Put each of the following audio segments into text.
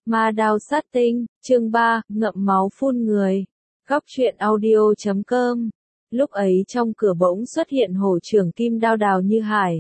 Ma đao sát tinh, chương 3, ngậm máu phun người. Góc truyện audio.com. Lúc ấy trong cửa bỗng xuất hiện hổ trưởng kim đao Đào Như Hải.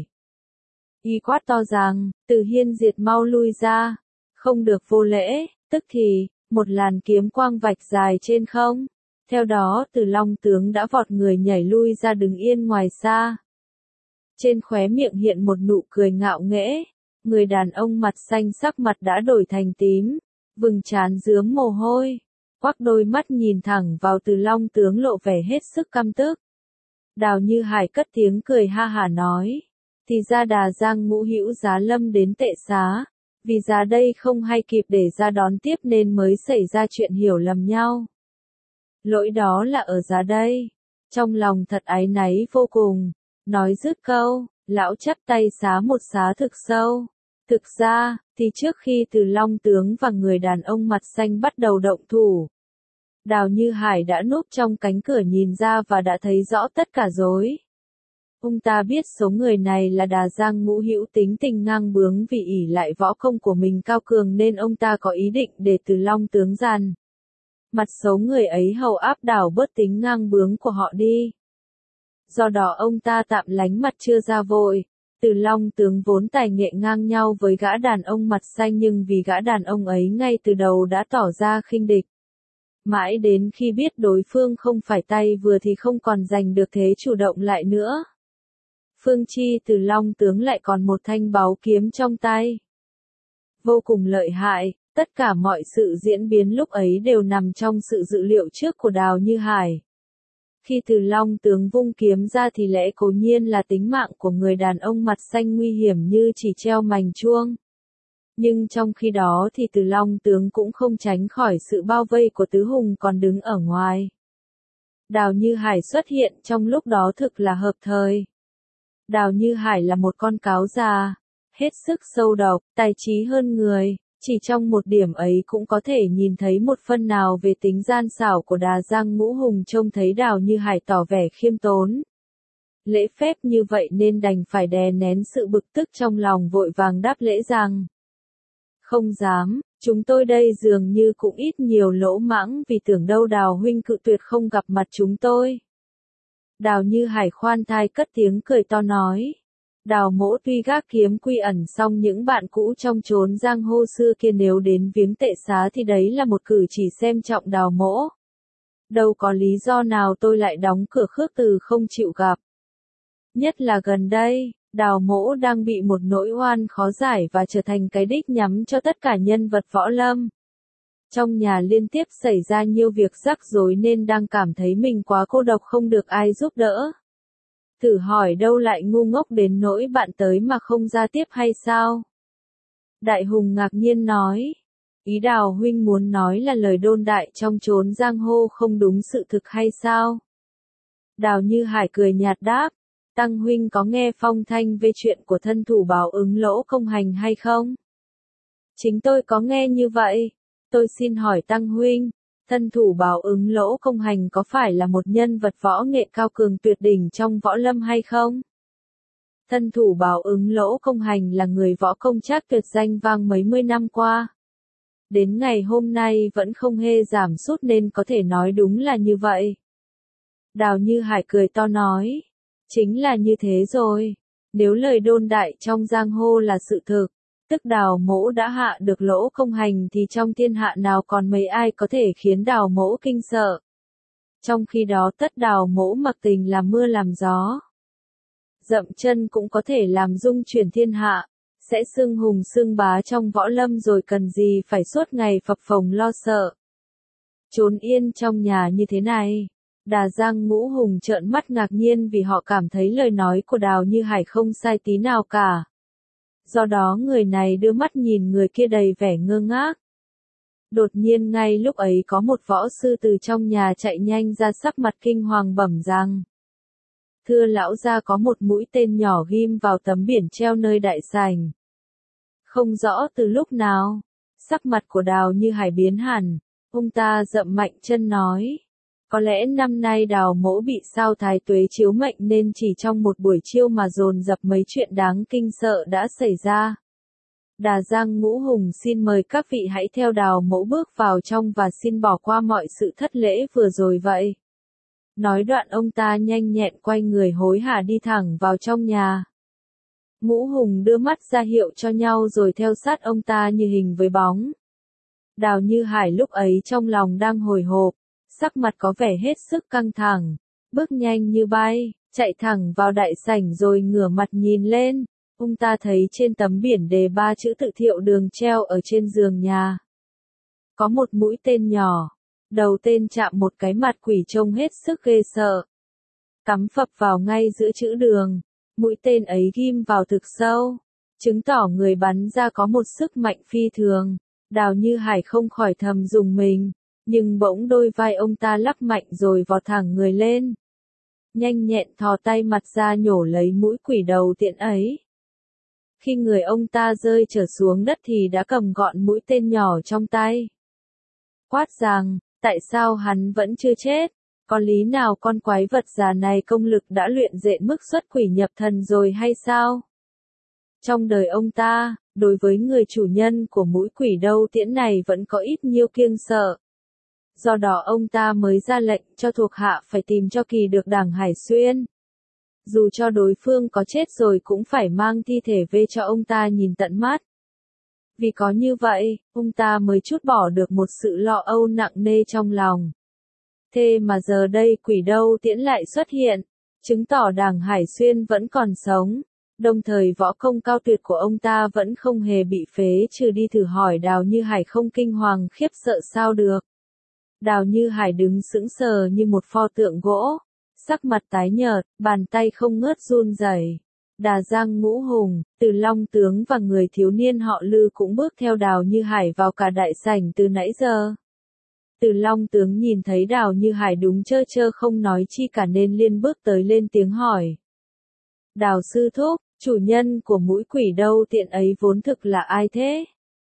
Y quát to rằng, Từ Hiên Diệt mau lui ra, không được vô lễ, tức thì, một làn kiếm quang vạch dài trên không. Theo đó Từ Long tướng đã vọt người nhảy lui ra đứng yên ngoài xa. Trên khóe miệng hiện một nụ cười ngạo nghễ. Người đàn ông mặt xanh sắc mặt đã đổi thành tím, vừng trán rướm mồ hôi, quắc đôi mắt nhìn thẳng vào Từ Long tướng lộ vẻ hết sức căm tức. Đào Như Hải cất tiếng cười ha hả nói, thì ra Đà Giang Ngũ Hữu Giá Lâm đến Tệ Xá, vì ra đây không hay kịp để ra đón tiếp nên mới xảy ra chuyện hiểu lầm nhau. Lỗi đó là ở giá đây. Trong lòng thật áy náy vô cùng, nói dứt câu, lão chắp tay xá một xá thực sâu. Thực ra, thì trước khi Từ Long tướng và người đàn ông mặt xanh bắt đầu động thủ, Đào Như Hải đã núp trong cánh cửa nhìn ra và đã thấy rõ tất cả rối. Ông ta biết số người này là Đà Giang Ngũ Hữu tính tình ngang bướng vì ỷ lại võ công của mình cao cường nên ông ta có ý định để Từ Long tướng dàn mặt số người ấy hầu áp đảo bớt tính ngang bướng của họ đi. Do đó ông ta tạm lánh mặt chưa ra vội. Từ Long tướng vốn tài nghệ ngang nhau với gã đàn ông mặt xanh nhưng vì gã đàn ông ấy ngay từ đầu đã tỏ ra khinh địch. Mãi đến khi biết đối phương không phải tay vừa thì không còn giành được thế chủ động lại nữa. Phương chi Từ Long tướng lại còn một thanh báu kiếm trong tay. Vô cùng lợi hại, tất cả mọi sự diễn biến lúc ấy đều nằm trong sự dự liệu trước của Đào Như Hải. Khi Từ Long tướng vung kiếm ra thì lẽ cố nhiên là tính mạng của người đàn ông mặt xanh nguy hiểm như chỉ treo mành chuông. Nhưng trong khi đó thì Từ Long tướng cũng không tránh khỏi sự bao vây của Tứ Hùng còn đứng ở ngoài. Đào Như Hải xuất hiện trong lúc đó thực là hợp thời. Đào Như Hải là một con cáo già, hết sức sâu độc, tài trí hơn người. Chỉ trong một điểm ấy cũng có thể nhìn thấy một phân nào về tính gian xảo của Đà Giang Ngũ Hùng. Trông thấy Đào Như Hải tỏ vẻ khiêm tốn, lễ phép như vậy nên đành phải đè nén sự bực tức trong lòng vội vàng đáp lễ rằng, không dám, chúng tôi đây dường như cũng ít nhiều lỗ mãng vì tưởng đâu Đào huynh cự tuyệt không gặp mặt chúng tôi. Đào Như Hải khoan thai cất tiếng cười to nói, Đào mỗ tuy gác kiếm quy ẩn song những bạn cũ trong chốn giang hồ xưa kia nếu đến viếng Tệ Xá thì đấy là một cử chỉ xem trọng Đào mỗ. Đâu có lý do nào tôi lại đóng cửa khước từ không chịu gặp. Nhất là gần đây, Đào mỗ đang bị một nỗi oan khó giải và trở thành cái đích nhắm cho tất cả nhân vật võ lâm. Trong nhà liên tiếp xảy ra nhiều việc rắc rối nên đang cảm thấy mình quá cô độc không được ai giúp đỡ. Thử hỏi đâu lại ngu ngốc đến nỗi bạn tới mà không ra tiếp hay sao? Đại Hùng ngạc nhiên nói. Ý Đào huynh muốn nói là lời đồn đại trong chốn giang hồ không đúng sự thực hay sao? Đào Như Hải cười nhạt đáp. Tăng huynh có nghe phong thanh về chuyện của thân thủ Báo Ứng Lỗ Công Hành hay không? Chính tôi có nghe như vậy. Tôi xin hỏi Tăng huynh. Thân thủ Báo Ứng Lỗ Công Hành có phải là một nhân vật võ nghệ cao cường tuyệt đỉnh trong võ lâm hay không? Thân thủ Báo Ứng Lỗ Công Hành là người võ công trác tuyệt danh vang mấy mươi năm qua. Đến ngày hôm nay vẫn không hề giảm sút nên có thể nói đúng là như vậy. Đào Như Hải cười to nói. Chính là như thế rồi. Nếu lời đồn đại trong giang hồ là sự thực, tức Đào mỗ đã hạ được Lỗ Công Hành thì trong thiên hạ nào còn mấy ai có thể khiến Đào mỗ kinh sợ. Trong khi đó tất Đào mỗ mặc tình làm mưa làm gió, dậm chân cũng có thể làm rung chuyển thiên hạ, sẽ xưng hùng xưng bá trong võ lâm rồi cần gì phải suốt ngày phập phồng lo sợ. Trốn yên trong nhà như thế này. Đà Giang Ngũ Hùng trợn mắt ngạc nhiên vì họ cảm thấy lời nói của Đào Như Hải không sai tí nào cả. Do đó người này đưa mắt nhìn người kia đầy vẻ ngơ ngác. Đột nhiên ngay lúc ấy có một võ sư từ trong nhà chạy nhanh ra sắc mặt kinh hoàng bẩm rằng. Thưa lão gia có một mũi tên nhỏ ghim vào tấm biển treo nơi đại sảnh. Không rõ từ lúc nào, sắc mặt của Đào Như Hải biến hẳn, ông ta dậm mạnh chân nói. Có lẽ năm nay Đào mỗ bị sao thái tuế chiếu mệnh nên chỉ trong một buổi chiêu mà dồn dập mấy chuyện đáng kinh sợ đã xảy ra. Đà Giang Ngũ Hùng xin mời các vị hãy theo Đào mẫu bước vào trong và xin bỏ qua mọi sự thất lễ vừa rồi vậy. Nói đoạn ông ta nhanh nhẹn quay người hối hả đi thẳng vào trong nhà. Ngũ Hùng đưa mắt ra hiệu cho nhau rồi theo sát ông ta như hình với bóng. Đào Như Hải lúc ấy trong lòng đang hồi hộp, sắc mặt có vẻ hết sức căng thẳng, bước nhanh như bay, chạy thẳng vào đại sảnh rồi ngửa mặt nhìn lên. Ông ta thấy trên tấm biển đề 3 chữ Tự Thiệu Đường treo ở trên giường nhà. Có một mũi tên nhỏ, đầu tên chạm một cái mặt quỷ trông hết sức ghê sợ. Cắm phập vào ngay giữa chữ đường, mũi tên ấy ghim vào thực sâu, chứng tỏ người bắn ra có một sức mạnh phi thường. Đào Như Hải không khỏi thầm rùng mình, nhưng bỗng đôi vai ông ta lắc mạnh rồi vọt thẳng người lên. Nhanh nhẹn thò tay mặt ra nhổ lấy mũi quỷ đầu tiện ấy. Khi người ông ta rơi trở xuống đất thì đã cầm gọn mũi tên nhỏ trong tay. Quát rằng, tại sao hắn vẫn chưa chết? Có lý nào con quái vật già này công lực đã luyện dện mức xuất quỷ nhập thần rồi hay sao? Trong đời ông ta, đối với người chủ nhân của mũi quỷ đâu tiễn này vẫn có ít nhiêu kiêng sợ. Do đó ông ta mới ra lệnh cho thuộc hạ phải tìm cho kỳ được Đảng Hải Xuyên. Dù cho đối phương có chết rồi cũng phải mang thi thể về cho ông ta nhìn tận mắt. Vì có như vậy, ông ta mới trút bỏ được một sự lo âu nặng nề trong lòng. Thế mà giờ đây quỷ đâu tiễn lại xuất hiện, chứng tỏ Đảng Hải Xuyên vẫn còn sống. Đồng thời võ công cao tuyệt của ông ta vẫn không hề bị phế trừ đi. Thử hỏi Đào Như Hải không kinh hoàng khiếp sợ sao được. Đào Như Hải đứng sững sờ như một pho tượng gỗ, sắc mặt tái nhợt, bàn tay không ngớt run rẩy. Đà Giang Ngũ Hùng, Từ Long Tướng và người thiếu niên họ Lư cũng bước theo Đào Như Hải vào cả đại sảnh từ nãy giờ. Từ Long Tướng nhìn thấy Đào Như Hải đúng trơ trơ không nói chi cả nên liền bước tới lên tiếng hỏi. Đào sư thúc, chủ nhân của mũi quỷ đâu tiện ấy vốn thực là ai thế?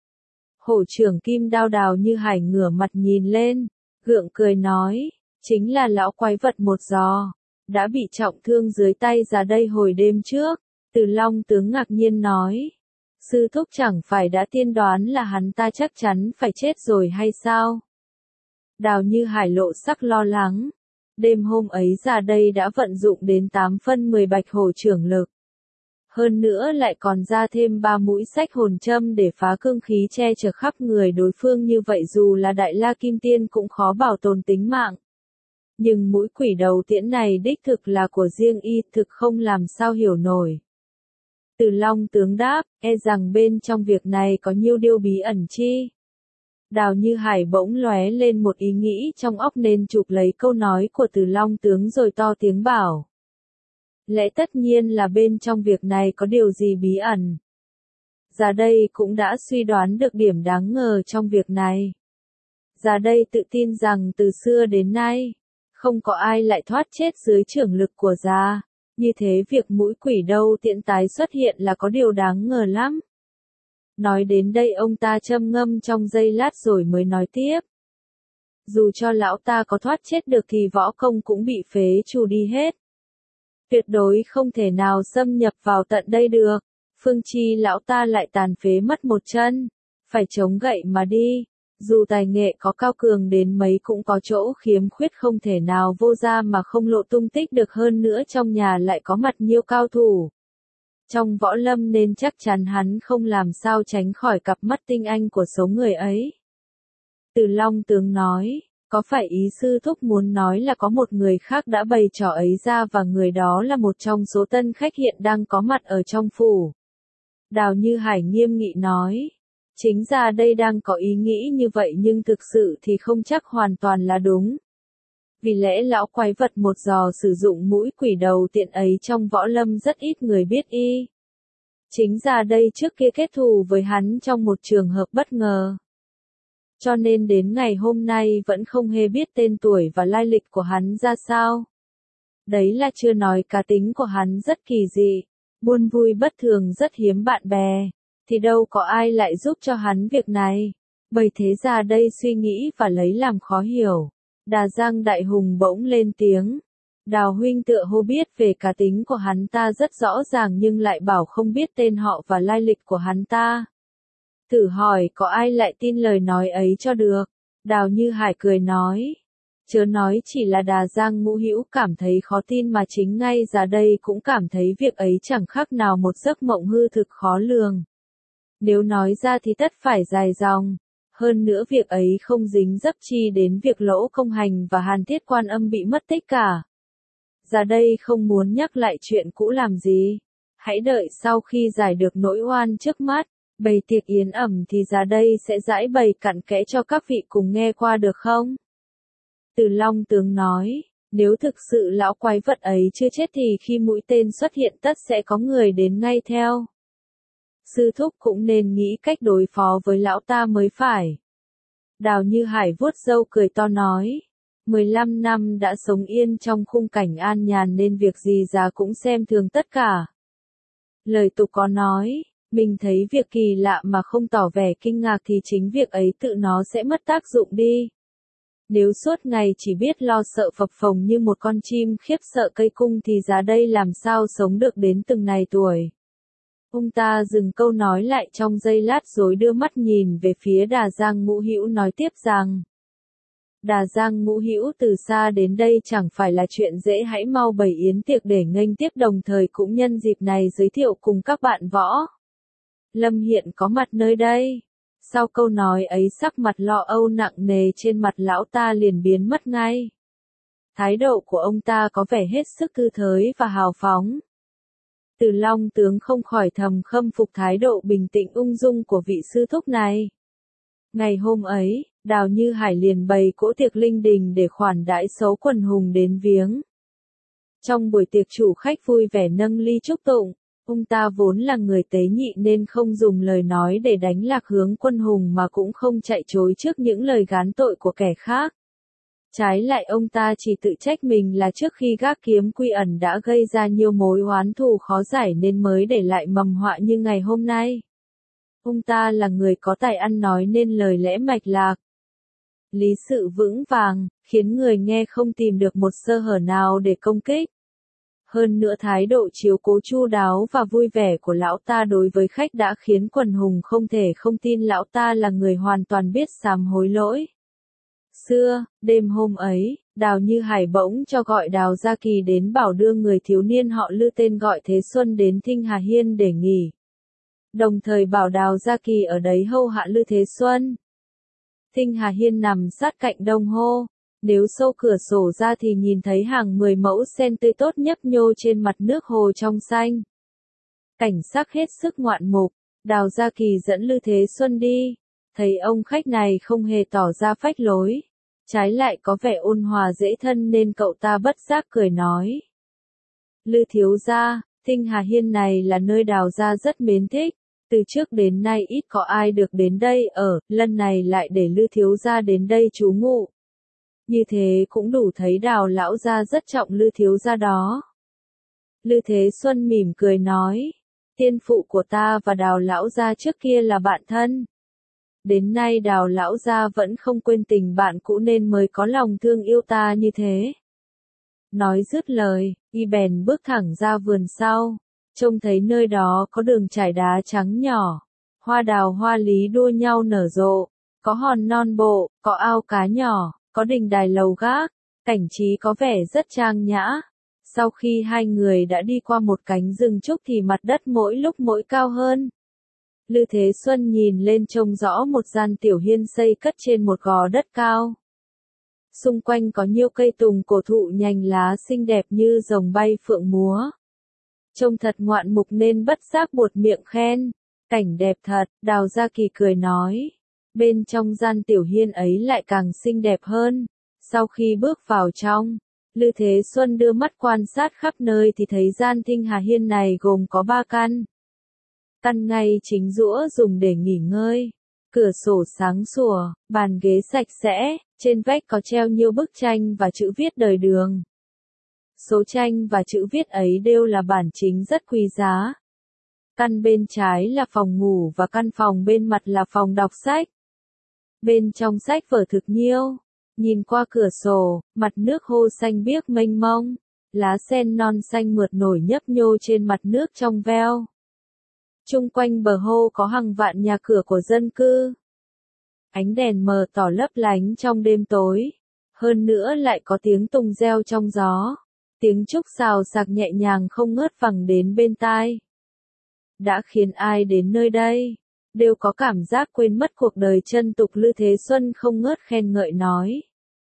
Hổ trưởng Kim Đao. Đào Như Hải ngửa mặt nhìn lên, gượng cười nói, chính là lão quái vật một giò, đã bị trọng thương dưới tay ra đây hồi đêm trước. Từ Long Tướng ngạc nhiên nói, sư thúc chẳng phải đã tiên đoán là hắn ta chắc chắn phải chết rồi hay sao? Đào Như Hải lộ sắc lo lắng, đêm hôm ấy ra đây đã vận dụng đến 8 phân 10 bạch hổ trưởng lực. Hơn nữa lại còn ra thêm 3 mũi sách hồn châm để phá cương khí che chở khắp người đối phương, như vậy dù là Đại La Kim Tiên cũng khó bảo tồn tính mạng. Nhưng mũi quỷ đầu tiễn này đích thực là của riêng y, thực không làm sao hiểu nổi. Từ Long Tướng đáp, e rằng bên trong việc này có nhiều điều bí ẩn chi. Đào Như Hải bỗng lóe lên một ý nghĩ trong óc nên chụp lấy câu nói của Từ Long Tướng rồi to tiếng bảo. Lẽ tất nhiên là bên trong việc này có điều gì bí ẩn. Ra đây cũng đã suy đoán được điểm đáng ngờ trong việc này. Ra đây tự tin rằng từ xưa đến nay, không có ai lại thoát chết dưới trưởng lực của già. Như thế việc mũi quỷ đâu tiễn tái xuất hiện là có điều đáng ngờ lắm. Nói đến đây ông ta châm ngâm trong giây lát rồi mới nói tiếp. Dù cho lão ta có thoát chết được thì võ công cũng bị phế trừ đi hết. Tuyệt đối không thể nào xâm nhập vào tận đây được. Phương chi lão ta lại tàn phế mất một chân, phải chống gậy mà đi. Dù tài nghệ có cao cường đến mấy cũng có chỗ khiếm khuyết không thể nào vô ra mà không lộ tung tích được, hơn nữa trong nhà lại có mặt nhiều cao thủ trong võ lâm nên chắc chắn hắn không làm sao tránh khỏi cặp mắt tinh anh của số người ấy. Từ Long Tướng nói, có phải ý sư thúc muốn nói là có một người khác đã bày trò ấy ra và người đó là một trong số tân khách hiện đang có mặt ở trong phủ? Đào Như Hải nghiêm nghị nói, chính ra đây đang có ý nghĩ như vậy nhưng thực sự thì không chắc hoàn toàn là đúng. Vì lẽ lão quái vật một giò sử dụng mũi quỷ đầu tiện ấy trong võ lâm rất ít người biết y. Chính ra đây trước kia kết thù với hắn trong một trường hợp bất ngờ. Cho nên đến ngày hôm nay vẫn không hề biết tên tuổi và lai lịch của hắn ra sao. Đấy là chưa nói cá tính của hắn rất kỳ dị, buồn vui bất thường, rất hiếm bạn bè, thì đâu có ai lại giúp cho hắn việc này. Bởi thế ra đây suy nghĩ và lấy làm khó hiểu. Đà Giang Đại Hùng bỗng lên tiếng. Đào huynh tựa hồ biết về cá tính của hắn ta rất rõ ràng nhưng lại bảo không biết tên họ và lai lịch của hắn ta. Thử hỏi có ai lại tin lời nói ấy cho được. Đào Như Hải cười nói. Chớ nói chỉ là Đà Giang Ngũ Hữu cảm thấy khó tin mà chính ngay ra đây cũng cảm thấy việc ấy chẳng khác nào một giấc mộng hư thực khó lường. Nếu nói ra thì tất phải dài dòng. Hơn nữa việc ấy không dính dấp chi đến việc Lỗ Công Hành và Hàn Thiết Quan Âm bị mất tích cả. Ra đây không muốn nhắc lại chuyện cũ làm gì. Hãy đợi sau khi giải được nỗi oan trước mắt, bày tiệc yến ẩm thì ra đây sẽ giải bày cặn kẽ cho các vị cùng nghe qua được không? Từ Long Tướng nói, nếu thực sự lão quái vật ấy chưa chết thì khi mũi tên xuất hiện tất sẽ có người đến ngay theo. Sư thúc cũng nên nghĩ cách đối phó với lão ta mới phải. Đào Như Hải vuốt râu cười to nói. 15 năm đã sống yên trong khung cảnh an nhàn nên việc gì già cũng xem thường tất cả. Lời tục có nói, mình thấy việc kỳ lạ mà không tỏ vẻ kinh ngạc thì chính việc ấy tự nó sẽ mất tác dụng đi. Nếu suốt ngày chỉ biết lo sợ phập phồng như một con chim khiếp sợ cây cung thì giá đây làm sao sống được đến từng này tuổi. Ông ta dừng câu nói lại trong giây lát rồi đưa mắt nhìn về phía Đà Giang Ngũ Hữu nói tiếp rằng. Đà Giang Ngũ Hữu từ xa đến đây chẳng phải là chuyện dễ, hãy mau bày yến tiệc để nghênh tiếp, đồng thời cũng nhân dịp này giới thiệu cùng các bạn võ lâm hiện có mặt nơi đây. Sau câu nói ấy sắc mặt lo âu nặng nề trên mặt lão ta liền biến mất ngay. Thái độ của ông ta có vẻ hết sức thư thới và hào phóng. Từ Long Tướng không khỏi thầm khâm phục thái độ bình tĩnh ung dung của vị sư thúc này. Ngày hôm ấy, Đào Như Hải liền bày cỗ tiệc linh đình để khoản đãi số quần hùng đến viếng. Trong buổi tiệc chủ khách vui vẻ nâng ly chúc tụng, ông ta vốn là người tế nhị nên không dùng lời nói để đánh lạc hướng quân hùng mà cũng không chạy chối trước những lời gán tội của kẻ khác. Trái lại ông ta chỉ tự trách mình là trước khi gác kiếm quy ẩn đã gây ra nhiều mối oán thù khó giải nên mới để lại mầm họa như ngày hôm nay. Ông ta là người có tài ăn nói nên lời lẽ mạch lạc, lý sự vững vàng, khiến người nghe không tìm được một sơ hở nào để công kích. Hơn nữa thái độ chiếu cố chu đáo và vui vẻ của lão ta đối với khách đã khiến quần hùng không thể không tin lão ta là người hoàn toàn biết sám hối lỗi. Đêm hôm ấy, Đào Như Hải bỗng cho gọi Đào Gia Kỳ đến bảo đưa người thiếu niên họ Lư tên gọi Thế Xuân đến Thinh Hà Hiên để nghỉ. Đồng thời bảo Đào Gia Kỳ ở đấy hầu hạ Lư Thế Xuân. Thinh Hà Hiên nằm sát cạnh Đông Hô. Nếu sâu cửa sổ ra thì nhìn thấy hàng 10 mẫu sen tươi tốt nhấp nhô trên mặt nước hồ trong xanh. Cảnh sắc hết sức ngoạn mục. Đào Gia Kỳ dẫn Lư Thế Xuân đi. Thấy ông khách này không hề tỏ ra phách lối. Trái lại có vẻ ôn hòa dễ thân nên cậu ta bất giác cười nói. Lư thiếu gia, Thinh Hà Hiên này là nơi Đào gia rất mến thích. Từ trước đến nay ít có ai được đến đây ở, lần này lại để Lư thiếu gia đến đây trú ngụ. Như thế cũng đủ thấy Đào lão gia rất trọng Lư thiếu gia đó. Lư Thế Xuân mỉm cười nói. Tiên phụ của ta và Đào lão gia trước kia là bạn thân. Đến nay Đào lão gia vẫn không quên tình bạn cũ nên mới có lòng thương yêu ta như thế. Nói dứt lời, y bèn bước thẳng ra vườn sau, trông thấy nơi đó có đường trải đá trắng nhỏ, hoa đào hoa lý đua nhau nở rộ, có hòn non bộ, có ao cá nhỏ, có đình đài lầu gác, cảnh trí có vẻ rất trang nhã. Sau khi hai người đã đi qua một cánh rừng trúc thì mặt đất mỗi lúc mỗi cao hơn. Lư Thế Xuân nhìn lên trông rõ một gian tiểu hiên xây cất trên một gò đất cao. Xung quanh có nhiều cây tùng cổ thụ nhành lá xinh đẹp như rồng bay phượng múa. Trông thật ngoạn mục nên bất giác buột miệng khen. Cảnh đẹp thật, Đào Gia Kỳ cười nói. Bên trong gian tiểu hiên ấy lại càng xinh đẹp hơn. Sau khi bước vào trong, Lư Thế Xuân đưa mắt quan sát khắp nơi thì thấy gian Thinh Hà Hiên này gồm có 3 căn. Căn ngay chính giữa dùng để nghỉ ngơi. Cửa sổ sáng sủa, bàn ghế sạch sẽ, trên vách có treo nhiều bức tranh và chữ viết đời Đường. Số tranh và chữ viết ấy đều là bản chính rất quý giá. Căn bên trái là phòng ngủ và căn phòng bên mặt là phòng đọc sách. Bên trong sách vở thực nhiêu. Nhìn qua cửa sổ, mặt nước hồ xanh biếc mênh mông. Lá sen non xanh mượt nổi nhấp nhô trên mặt nước trong veo. Chung quanh bờ hồ có hàng vạn nhà cửa của dân cư. Ánh đèn mờ tỏ lấp lánh trong đêm tối. Hơn nữa lại có tiếng tùng reo trong gió. Tiếng trúc xào xạc nhẹ nhàng không ngớt vẳng đến bên tai. Đã khiến ai đến nơi đây, đều có cảm giác quên mất cuộc đời chân tục. Lư Thế Xuân không ngớt khen ngợi nói.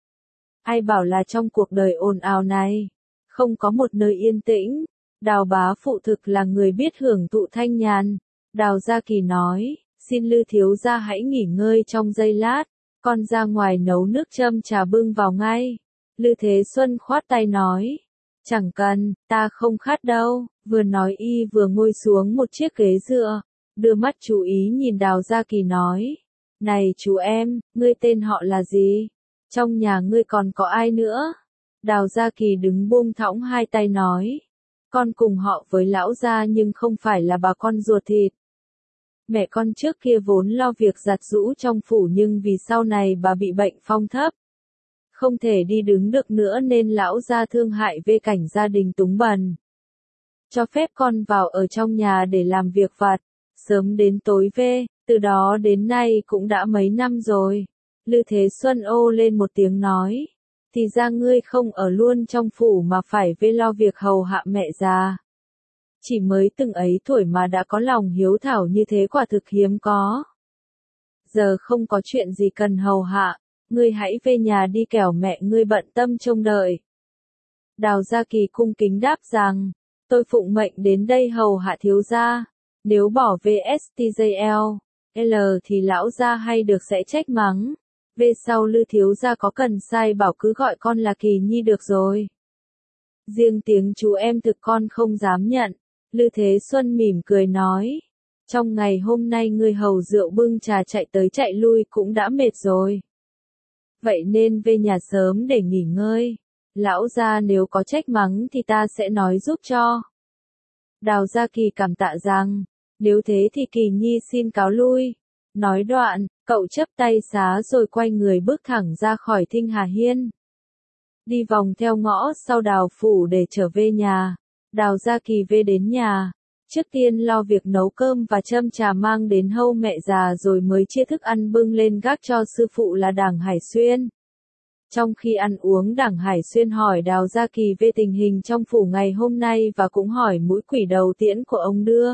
Ai bảo là trong cuộc đời ồn ào này, không có một nơi yên tĩnh. Đào bá phụ thực là người biết hưởng thụ thanh nhàn. Đào Gia Kỳ nói, xin Lư thiếu gia hãy nghỉ ngơi trong giây lát, con ra ngoài nấu nước châm trà bưng vào ngay. Lư Thế Xuân khoát tay nói, chẳng cần, ta không khát đâu. Vừa nói y vừa ngồi xuống một chiếc ghế dựa, đưa mắt chú ý nhìn Đào Gia Kỳ nói, này chú em, ngươi tên họ là gì? Trong nhà ngươi còn có ai nữa? Đào Gia Kỳ đứng buông thõng hai tay nói, con cùng họ với lão gia nhưng không phải là bà con ruột thịt. Mẹ con trước kia vốn lo việc giặt giũ trong phủ nhưng vì sau này bà bị bệnh phong thấp, không thể đi đứng được nữa nên lão gia thương hại về cảnh gia đình túng bần. Cho phép con vào ở trong nhà để làm việc vặt, sớm đến tối về, từ đó đến nay cũng đã mấy năm rồi. Lư Thế Xuân ô lên một tiếng nói, thì ra ngươi không ở luôn trong phủ mà phải về lo việc hầu hạ mẹ già. Chỉ mới từng ấy tuổi mà đã có lòng hiếu thảo như thế quả thực hiếm có. Giờ không có chuyện gì cần hầu hạ, ngươi hãy về nhà đi kẻo mẹ ngươi bận tâm trông đợi. Đào Gia Kỳ cung kính đáp rằng, tôi phụng mệnh đến đây hầu hạ thiếu gia, nếu bỏ VSTJL, L thì lão gia hay được sẽ trách mắng. Về sau Lư thiếu gia có cần sai bảo cứ gọi con là Kỳ Nhi được rồi. Riêng tiếng chú em thực con không dám nhận. Lư Thế Xuân mỉm cười nói, trong ngày hôm nay ngươi hầu rượu bưng trà chạy tới chạy lui cũng đã mệt rồi. Vậy nên về nhà sớm để nghỉ ngơi. Lão gia nếu có trách mắng thì ta sẽ nói giúp cho. Đào Gia Kỳ cảm tạ rằng, nếu thế thì Kỳ Nhi xin cáo lui. Nói đoạn, cậu chắp tay xá rồi quay người bước thẳng ra khỏi Thinh Hà Hiên. Đi vòng theo ngõ sau Đào phủ để trở về nhà. Đào Gia Kỳ về đến nhà, trước tiên lo việc nấu cơm và châm trà mang đến hâu mẹ già rồi mới chia thức ăn bưng lên gác cho sư phụ là Đảng Hải Xuyên. Trong khi ăn uống, Đảng Hải Xuyên hỏi Đào Gia Kỳ về tình hình trong phủ ngày hôm nay và cũng hỏi mũi quỷ đầu tiễn của ông đưa.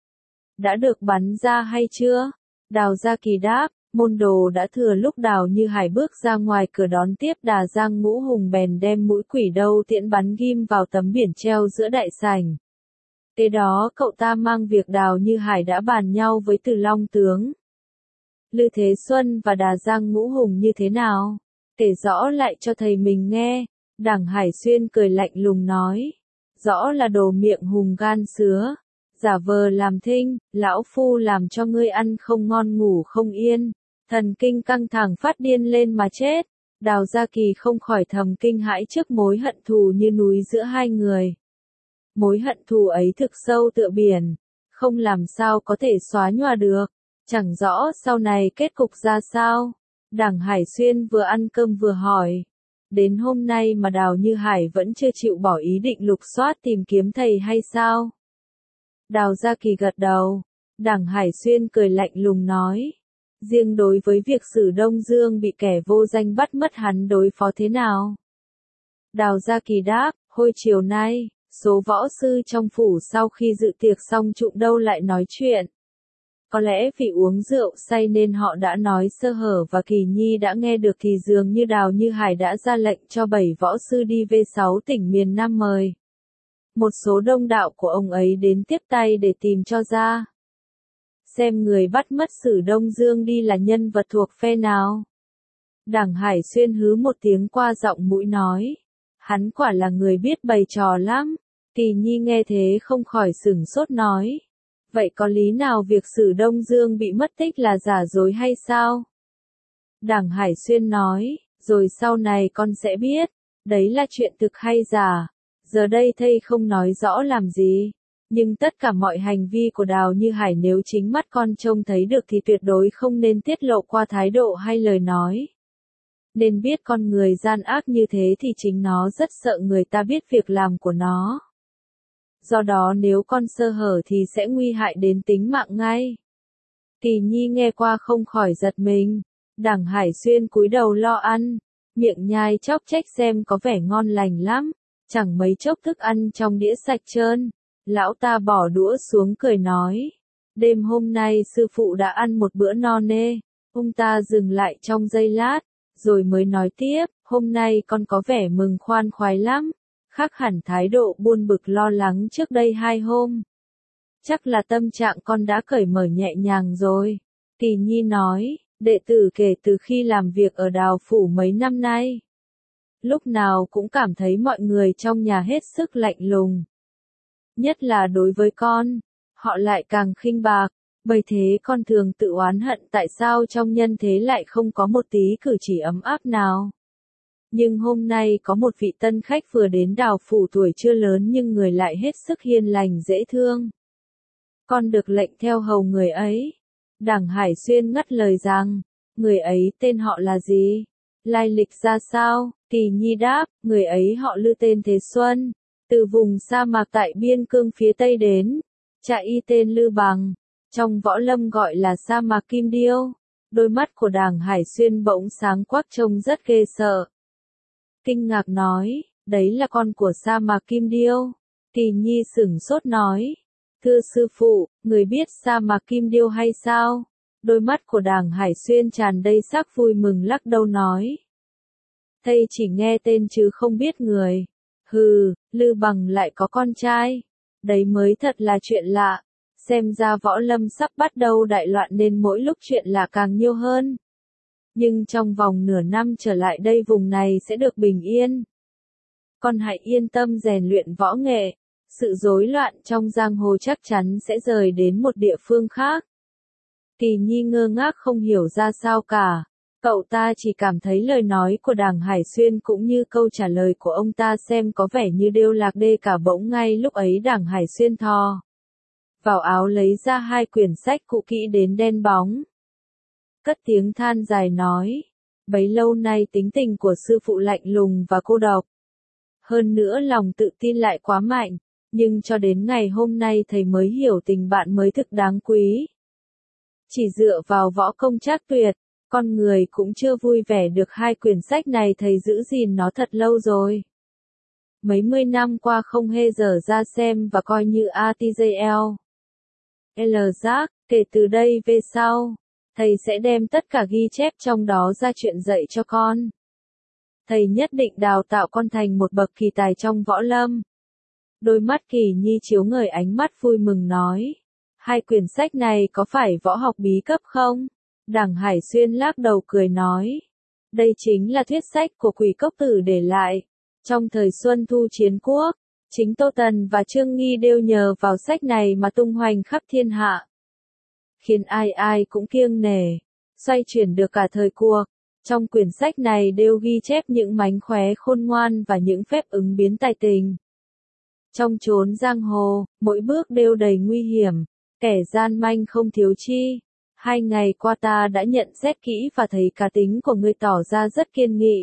Đã được bắn ra hay chưa? Đào Gia Kỳ đáp, môn đồ đã thừa. Lúc Đào Như Hải bước ra ngoài cửa đón tiếp Đà Giang Ngũ Hùng bèn đem mũi quỷ đầu tiễn bắn ghim vào tấm biển treo giữa đại sảnh. Kế đó cậu ta mang việc Đào Như Hải đã bàn nhau với Từ Long tướng. Lư Thế Xuân và Đà Giang Ngũ Hùng như thế nào? Kể rõ lại cho thầy mình nghe. Đảng Hải Xuyên cười lạnh lùng nói, rõ là đồ miệng hùng gan sứa. Giả vờ làm thinh, lão phu làm cho ngươi ăn không ngon ngủ không yên, thần kinh căng thẳng phát điên lên mà chết. Đào Gia Kỳ không khỏi thầm kinh hãi trước mối hận thù như núi giữa hai người. Mối hận thù ấy thực sâu tựa biển, không làm sao có thể xóa nhòa được, chẳng rõ sau này kết cục ra sao. Đảng Hải Xuyên vừa ăn cơm vừa hỏi, đến hôm nay mà Đào Như Hải vẫn chưa chịu bỏ ý định lục soát tìm kiếm thầy hay sao? Đào Gia Kỳ gật đầu. Đảng Hải Xuyên cười lạnh lùng nói, riêng đối với việc Sử Đông Dương bị kẻ vô danh bắt mất hắn đối phó thế nào? Đào Gia Kỳ đáp, hồi chiều nay, số võ sư trong phủ sau khi dự tiệc xong trụng đâu lại nói chuyện. Có lẽ vì uống rượu say nên họ đã nói sơ hở và Kỳ Nhi đã nghe được thì dường như Đào Như Hải đã ra lệnh cho 7 võ sư đi về 6 tỉnh miền Nam mời một số đông đạo của ông ấy đến tiếp tay để tìm cho ra. Xem người bắt mất Sử Đông Dương đi là nhân vật thuộc phe nào. Đảng Hải Xuyên hứ một tiếng qua giọng mũi nói, hắn quả là người biết bày trò lắm. Kỳ Nhi nghe thế không khỏi sửng sốt nói, vậy có lý nào việc Sử Đông Dương bị mất tích là giả dối hay sao? Đảng Hải Xuyên nói, rồi sau này con sẽ biết, đấy là chuyện thực hay giả. Giờ đây thầy không nói rõ làm gì, nhưng tất cả mọi hành vi của Đào Như Hải nếu chính mắt con trông thấy được thì tuyệt đối không nên tiết lộ qua thái độ hay lời nói. Nên biết con người gian ác như thế thì chính nó rất sợ người ta biết việc làm của nó. do đó nếu con sơ hở thì sẽ nguy hại đến tính mạng ngay. Kỳ Nhi nghe qua không khỏi giật mình, Đằng Hải Xuyên cúi đầu lo ăn, miệng nhai chóc chách xem có vẻ ngon lành lắm, chẳng mấy chốc thức ăn trong đĩa sạch trơn. Lão ta bỏ đũa xuống cười nói, đêm hôm nay sư phụ đã ăn một bữa no nê. Ông ta dừng lại trong giây lát, rồi mới nói tiếp, hôm nay con có vẻ mừng khoan khoái lắm, khác hẳn thái độ buồn bực lo lắng trước đây 2 hôm. Chắc là tâm trạng con đã cởi mở nhẹ nhàng rồi. Kỳ Nhi nói, đệ tử kể từ khi làm việc ở Đào Phủ mấy năm nay, lúc nào cũng cảm thấy mọi người trong nhà hết sức lạnh lùng. Nhất là đối với con, họ lại càng khinh bạc, bởi thế con thường tự oán hận tại sao trong nhân thế lại không có một tí cử chỉ ấm áp nào. Nhưng hôm nay có một vị tân khách vừa đến Đào Phủ tuổi chưa lớn nhưng người lại hết sức hiền lành dễ thương. Con được lệnh theo hầu người ấy. Đằng Hải Xuyên ngắt lời rằng, người ấy tên họ là gì? Lai lịch ra sao? Kỳ Nhi đáp, người ấy họ Lư tên Thế Xuân, từ vùng sa mạc tại biên cương phía tây đến, trại y tên Lư Bằng, trong võ lâm gọi là sa mạc Kim Điêu. Đôi mắt của Đằng Hải Xuyên bỗng sáng quắc trông rất ghê sợ. Kinh ngạc nói, đấy là con của sa mạc Kim Điêu. Kỳ Nhi sửng sốt nói, thưa sư phụ, người biết sa mạc Kim Điêu hay sao? Đôi mắt của Đằng Hải Xuyên tràn đầy sắc vui mừng lắc đầu nói, thầy chỉ nghe tên chứ không biết người. Hừ, Lư Bằng lại có con trai. Đấy mới thật là chuyện lạ. Xem ra võ lâm sắp bắt đầu đại loạn nên mỗi lúc chuyện lạ càng nhiều hơn. Nhưng trong vòng nửa năm trở lại đây vùng này sẽ được bình yên. Con hãy yên tâm rèn luyện võ nghệ. Sự rối loạn trong giang hồ chắc chắn sẽ rời đến một địa phương khác. Kỳ Nhi ngơ ngác không hiểu ra sao cả. Cậu ta chỉ cảm thấy lời nói của Đằng Hải Xuyên cũng như câu trả lời của ông ta xem có vẻ như đều lạc đê cả. Bỗng ngay lúc ấy Đằng Hải Xuyên thò vào áo lấy ra 2 quyển sách cũ kỹ đến đen bóng. Cất tiếng than dài nói, bấy lâu nay tính tình của sư phụ lạnh lùng và cô độc. Hơn nữa lòng tự tin lại quá mạnh, nhưng cho đến ngày hôm nay thầy mới hiểu tình bạn mới thực đáng quý. Chỉ dựa vào võ công trác tuyệt, con người cũng chưa vui vẻ được 2 quyển sách này, thầy giữ gìn nó thật lâu rồi. Mấy mươi năm qua không hề dở ra xem và coi như ATJL. L-Giác, kể từ đây về sau, thầy sẽ đem tất cả ghi chép trong đó ra chuyện dạy cho con. Thầy nhất định đào tạo con thành một bậc kỳ tài trong võ lâm. Đôi mắt Kỳ Nhi chiếu ngời ánh mắt vui mừng nói, 2 quyển sách này có phải võ học bí cấp không? Đằng Hải Xuyên lắc đầu cười nói, đây chính là thuyết sách của Quỷ Cốc Tử để lại. Trong thời Xuân Thu Chiến Quốc, chính Tô Tần và Trương Nghi đều nhờ vào sách này mà tung hoành khắp thiên hạ, khiến ai ai cũng kiêng nể, xoay chuyển được cả thời cuộc. Trong quyển sách này đều ghi chép những mánh khóe khôn ngoan và những phép ứng biến tài tình. Trong chốn giang hồ, mỗi bước đều đầy nguy hiểm, kẻ gian manh không thiếu chi. 2 ngày qua ta đã nhận xét kỹ và thấy cá tính của ngươi tỏ ra rất kiên nghị,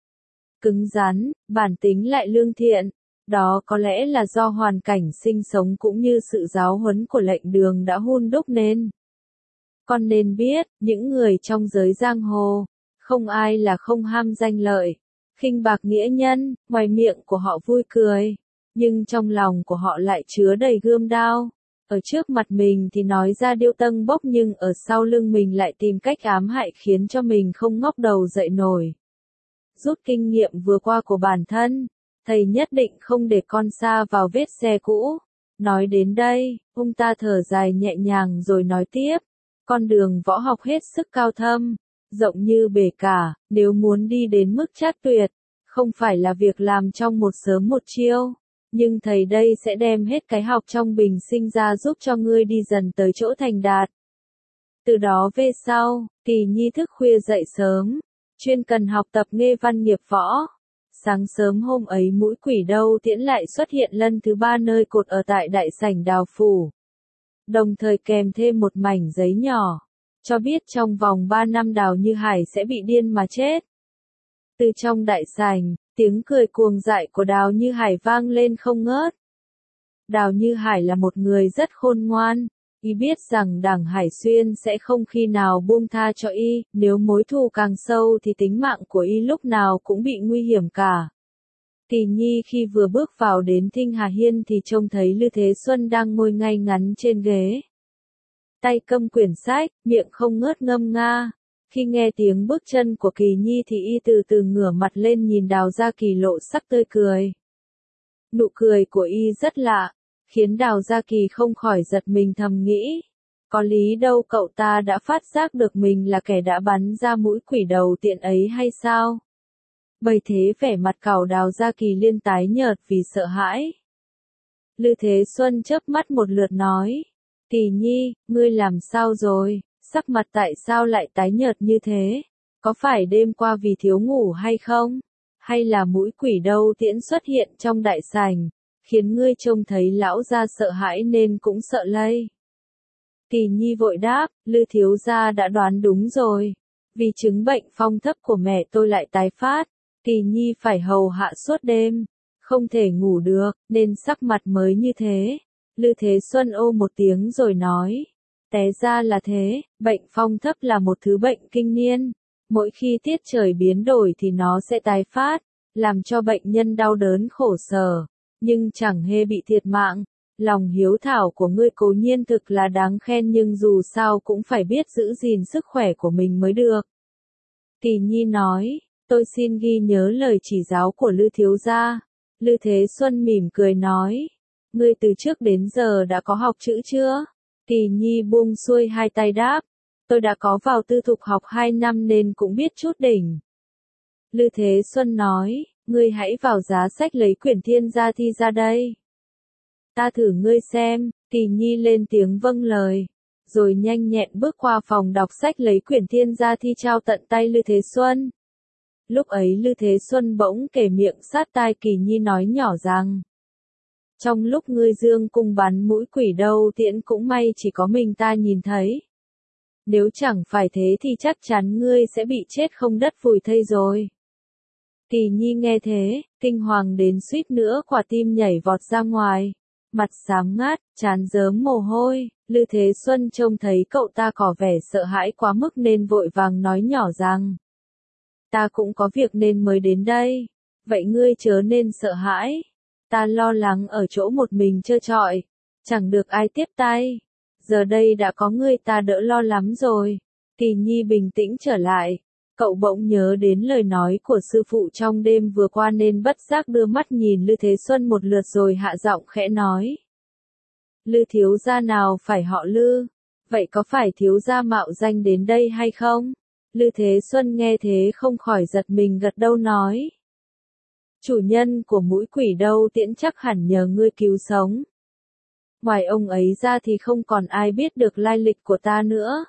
cứng rắn, bản tính lại lương thiện. Đó có lẽ là do hoàn cảnh sinh sống cũng như sự giáo huấn của lệnh đường đã hun đúc nên. Con nên biết, những người trong giới giang hồ, không ai là không ham danh lợi, khinh bạc nghĩa nhân. Ngoài miệng của họ vui cười, nhưng trong lòng của họ lại chứa đầy gươm đao. Ở trước mặt mình thì nói ra điêu tâng bốc nhưng ở sau lưng mình lại tìm cách ám hại khiến cho mình không ngóc đầu dậy nổi. Rút kinh nghiệm vừa qua của bản thân, thầy nhất định không để con sa vào vết xe cũ. Nói đến đây, ông ta thở dài nhẹ nhàng rồi nói tiếp, con đường võ học hết sức cao thâm, rộng như bể cả, nếu muốn đi đến mức trác tuyệt, không phải là việc làm trong một sớm một chiêu. Nhưng thầy đây sẽ đem hết cái học trong bình sinh ra giúp cho ngươi đi dần tới chỗ thành đạt. Từ đó về sau, Kỳ Nhi thức khuya dậy sớm, chuyên cần học tập nghe văn nghiệp võ. Sáng sớm hôm ấy mũi quỷ đâu tiễn lại xuất hiện lần thứ 3 nơi cột ở tại đại sảnh Đào Phủ. Đồng thời kèm thêm một mảnh giấy nhỏ, cho biết trong vòng 3 năm Đào Như Hải sẽ bị điên mà chết. Từ trong đại sảnh, tiếng cười cuồng dại của Đào Như Hải vang lên không ngớt. Đào Như Hải là một người rất khôn ngoan. Y biết rằng đảng Hải Xuyên sẽ không khi nào buông tha cho Y, nếu mối thù càng sâu thì tính mạng của Y lúc nào cũng bị nguy hiểm cả. Tỷ Nhi khi vừa bước vào đến Thinh Hà Hiên thì trông thấy Lư Thế Xuân đang ngồi ngay ngắn trên ghế. Tay cầm quyển sách, miệng không ngớt ngâm nga. Khi nghe tiếng bước chân của Kỳ Nhi thì Y từ từ ngửa mặt lên nhìn Đào Gia Kỳ lộ sắc tươi cười. Nụ cười của Y rất lạ, khiến Đào Gia Kỳ không khỏi giật mình thầm nghĩ. Có lý đâu cậu ta đã phát giác được mình là kẻ đã bắn ra mũi quỷ đầu tiện ấy hay sao? Bởi thế vẻ mặt cậu Đào Gia Kỳ liên tái nhợt vì sợ hãi. Lư Thế Xuân chớp mắt một lượt nói. Kỳ Nhi, ngươi làm sao rồi? Sắc mặt tại sao lại tái nhợt như thế? Có phải đêm qua vì thiếu ngủ hay không? Hay là mũi quỷ đâu tiễn xuất hiện trong đại sảnh, khiến ngươi trông thấy lão gia sợ hãi nên cũng sợ lây? Kỳ Nhi vội đáp, Lư thiếu gia đã đoán đúng rồi. Vì chứng bệnh phong thấp của mẹ tôi lại tái phát, Kỳ Nhi phải hầu hạ suốt đêm, không thể ngủ được, nên sắc mặt mới như thế. Lư Thế Xuân ô một tiếng rồi nói, té ra là thế, bệnh phong thấp là một thứ bệnh kinh niên. Mỗi khi tiết trời biến đổi thì nó sẽ tái phát, làm cho bệnh nhân đau đớn khổ sở, nhưng chẳng hề bị thiệt mạng. Lòng hiếu thảo của ngươi cố nhiên thực là đáng khen nhưng dù sao cũng phải biết giữ gìn sức khỏe của mình mới được. Kỳ Nhi nói, tôi xin ghi nhớ lời chỉ giáo của Lư thiếu gia. Lư Thế Xuân mỉm cười nói, ngươi từ trước đến giờ đã có học chữ chưa? Kỳ Nhi buông xuôi hai tay đáp, tôi đã có vào tư thục học 2 năm nên cũng biết chút đỉnh. Lư Thế Xuân nói, ngươi hãy vào giá sách lấy quyển Thiên Gia Thi ra đây. Ta thử ngươi xem. Kỳ Nhi lên tiếng vâng lời, rồi nhanh nhẹn bước qua phòng đọc sách lấy quyển Thiên Gia Thi trao tận tay Lư Thế Xuân. Lúc ấy Lư Thế Xuân bỗng kề miệng sát tai Kỳ Nhi nói nhỏ rằng, trong lúc ngươi dương cung bắn mũi quỷ đâu tiễn cũng may chỉ có mình ta nhìn thấy. Nếu chẳng phải thế thì chắc chắn ngươi sẽ bị chết không đất vùi thây rồi. Kỳ Nhi nghe thế, kinh hoàng đến suýt nữa quả tim nhảy vọt ra ngoài. Mặt xám ngát, trán rớm mồ hôi, Lư Thế Xuân trông thấy cậu ta có vẻ sợ hãi quá mức nên vội vàng nói nhỏ rằng, ta cũng có việc nên mới đến đây, vậy ngươi chớ nên sợ hãi. Ta lo lắng ở chỗ một mình trơ trọi, chẳng được ai tiếp tay. Giờ đây đã có ngươi ta đỡ lo lắm rồi. Kỳ Nhi bình tĩnh trở lại. Cậu bỗng nhớ đến lời nói của sư phụ trong đêm vừa qua nên bất giác đưa mắt nhìn Lư Thế Xuân một lượt rồi hạ giọng khẽ nói. Lư thiếu gia nào phải họ Lư? Vậy có phải thiếu gia mạo danh đến đây hay không? Lư Thế Xuân nghe thế không khỏi giật mình gật đầu nói. Chủ nhân của mũi quỷ đâu tiễn chắc hẳn nhờ ngươi cứu sống. Ngoài ông ấy ra thì không còn ai biết được lai lịch của ta nữa.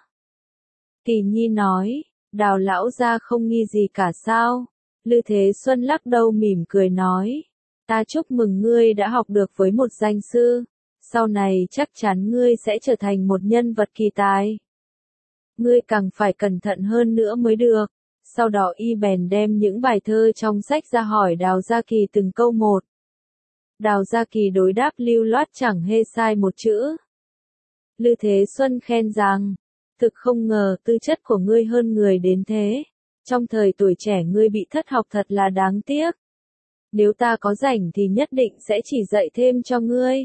Kỳ Nhi nói, Đào lão gia không nghi gì cả sao? Lư Thế Xuân lắc đầu mỉm cười nói, ta chúc mừng ngươi đã học được với một danh sư, sau này chắc chắn ngươi sẽ trở thành một nhân vật kỳ tài. Ngươi càng phải cẩn thận hơn nữa mới được. Sau đó y bèn đem những bài thơ trong sách ra hỏi Đào Gia Kỳ từng câu một. Đào Gia Kỳ đối đáp lưu loát chẳng hề sai một chữ. Lư Thế Xuân khen rằng, thực không ngờ tư chất của ngươi hơn người đến thế. Trong thời tuổi trẻ ngươi bị thất học thật là đáng tiếc. Nếu ta có rảnh thì nhất định sẽ chỉ dạy thêm cho ngươi.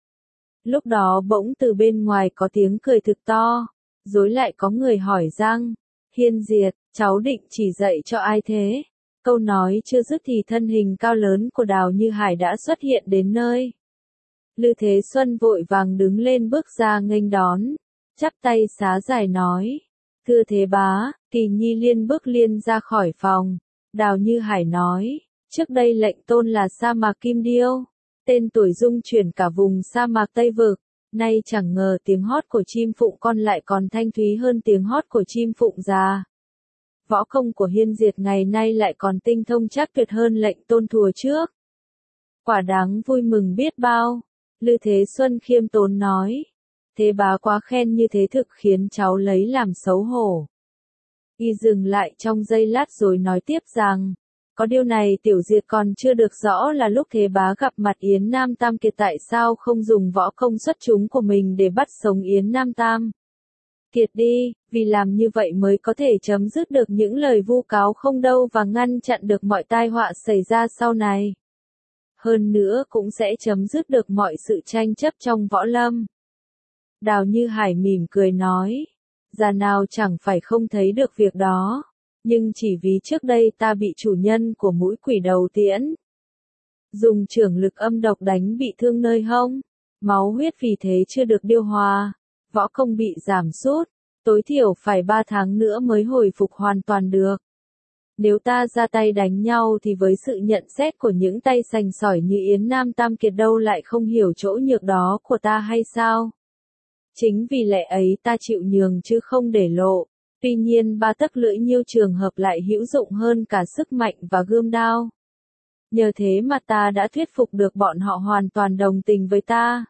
Lúc đó bỗng từ bên ngoài có tiếng cười thực to, rồi lại có người hỏi rằng, Hiên Diệt, cháu định chỉ dạy cho ai thế? Câu nói chưa dứt thì thân hình cao lớn của Đào Như Hải đã xuất hiện đến nơi. Lư Thế Xuân vội vàng đứng lên bước ra nghênh đón, chắp tay xá giải nói, thưa thế bá. Kỳ Nhi liên bước liên ra khỏi phòng. Đào Như Hải nói, trước đây lệnh tôn là sa mạc Kim Điêu, tên tuổi dung chuyển cả vùng sa mạc Tây Vực. Nay chẳng ngờ tiếng hót của chim phụng con lại còn thanh thúy hơn tiếng hót của chim phụng già. Võ công của Hiên Diệt ngày nay lại còn tinh thông chắc tuyệt hơn lệnh tôn thùa trước. Quả đáng vui mừng biết bao. Lư Thế Xuân khiêm tốn nói, thế bá quá khen như thế thực khiến cháu lấy làm xấu hổ. Y dừng lại trong giây lát rồi nói tiếp rằng, Có điều này Tiểu Diệt còn chưa được rõ là lúc Thế Bá gặp mặt Yến Nam Tam Kiệt tại sao không dùng võ công xuất chúng của mình để bắt sống Yến Nam Tam Kiệt đi, vì làm như vậy mới có thể chấm dứt được những lời vu cáo không đâu và ngăn chặn được mọi tai họa xảy ra sau này. Hơn nữa cũng sẽ chấm dứt được mọi sự tranh chấp trong võ lâm. Đào Như Hải mỉm cười nói, già nào chẳng phải không thấy được việc đó, nhưng chỉ vì trước đây ta bị chủ nhân của mũi quỷ đầu tiễn dùng chưởng lực âm độc đánh bị thương nơi hông, máu huyết vì thế chưa được điều hòa, võ công bị giảm sút, tối thiểu phải 3 tháng nữa mới hồi phục hoàn toàn được. Nếu ta ra tay đánh nhau thì với sự nhận xét của những tay sành sỏi như Yến Nam Tam Kiệt đâu lại không hiểu chỗ nhược đó của ta hay sao? Chính vì lẽ ấy ta chịu nhường chứ không để lộ. Tuy nhiên 3 tấc lưỡi nhiêu trường hợp lại hữu dụng hơn cả sức mạnh và gươm đao. Nhờ thế mà ta đã thuyết phục được bọn họ hoàn toàn đồng tình với ta.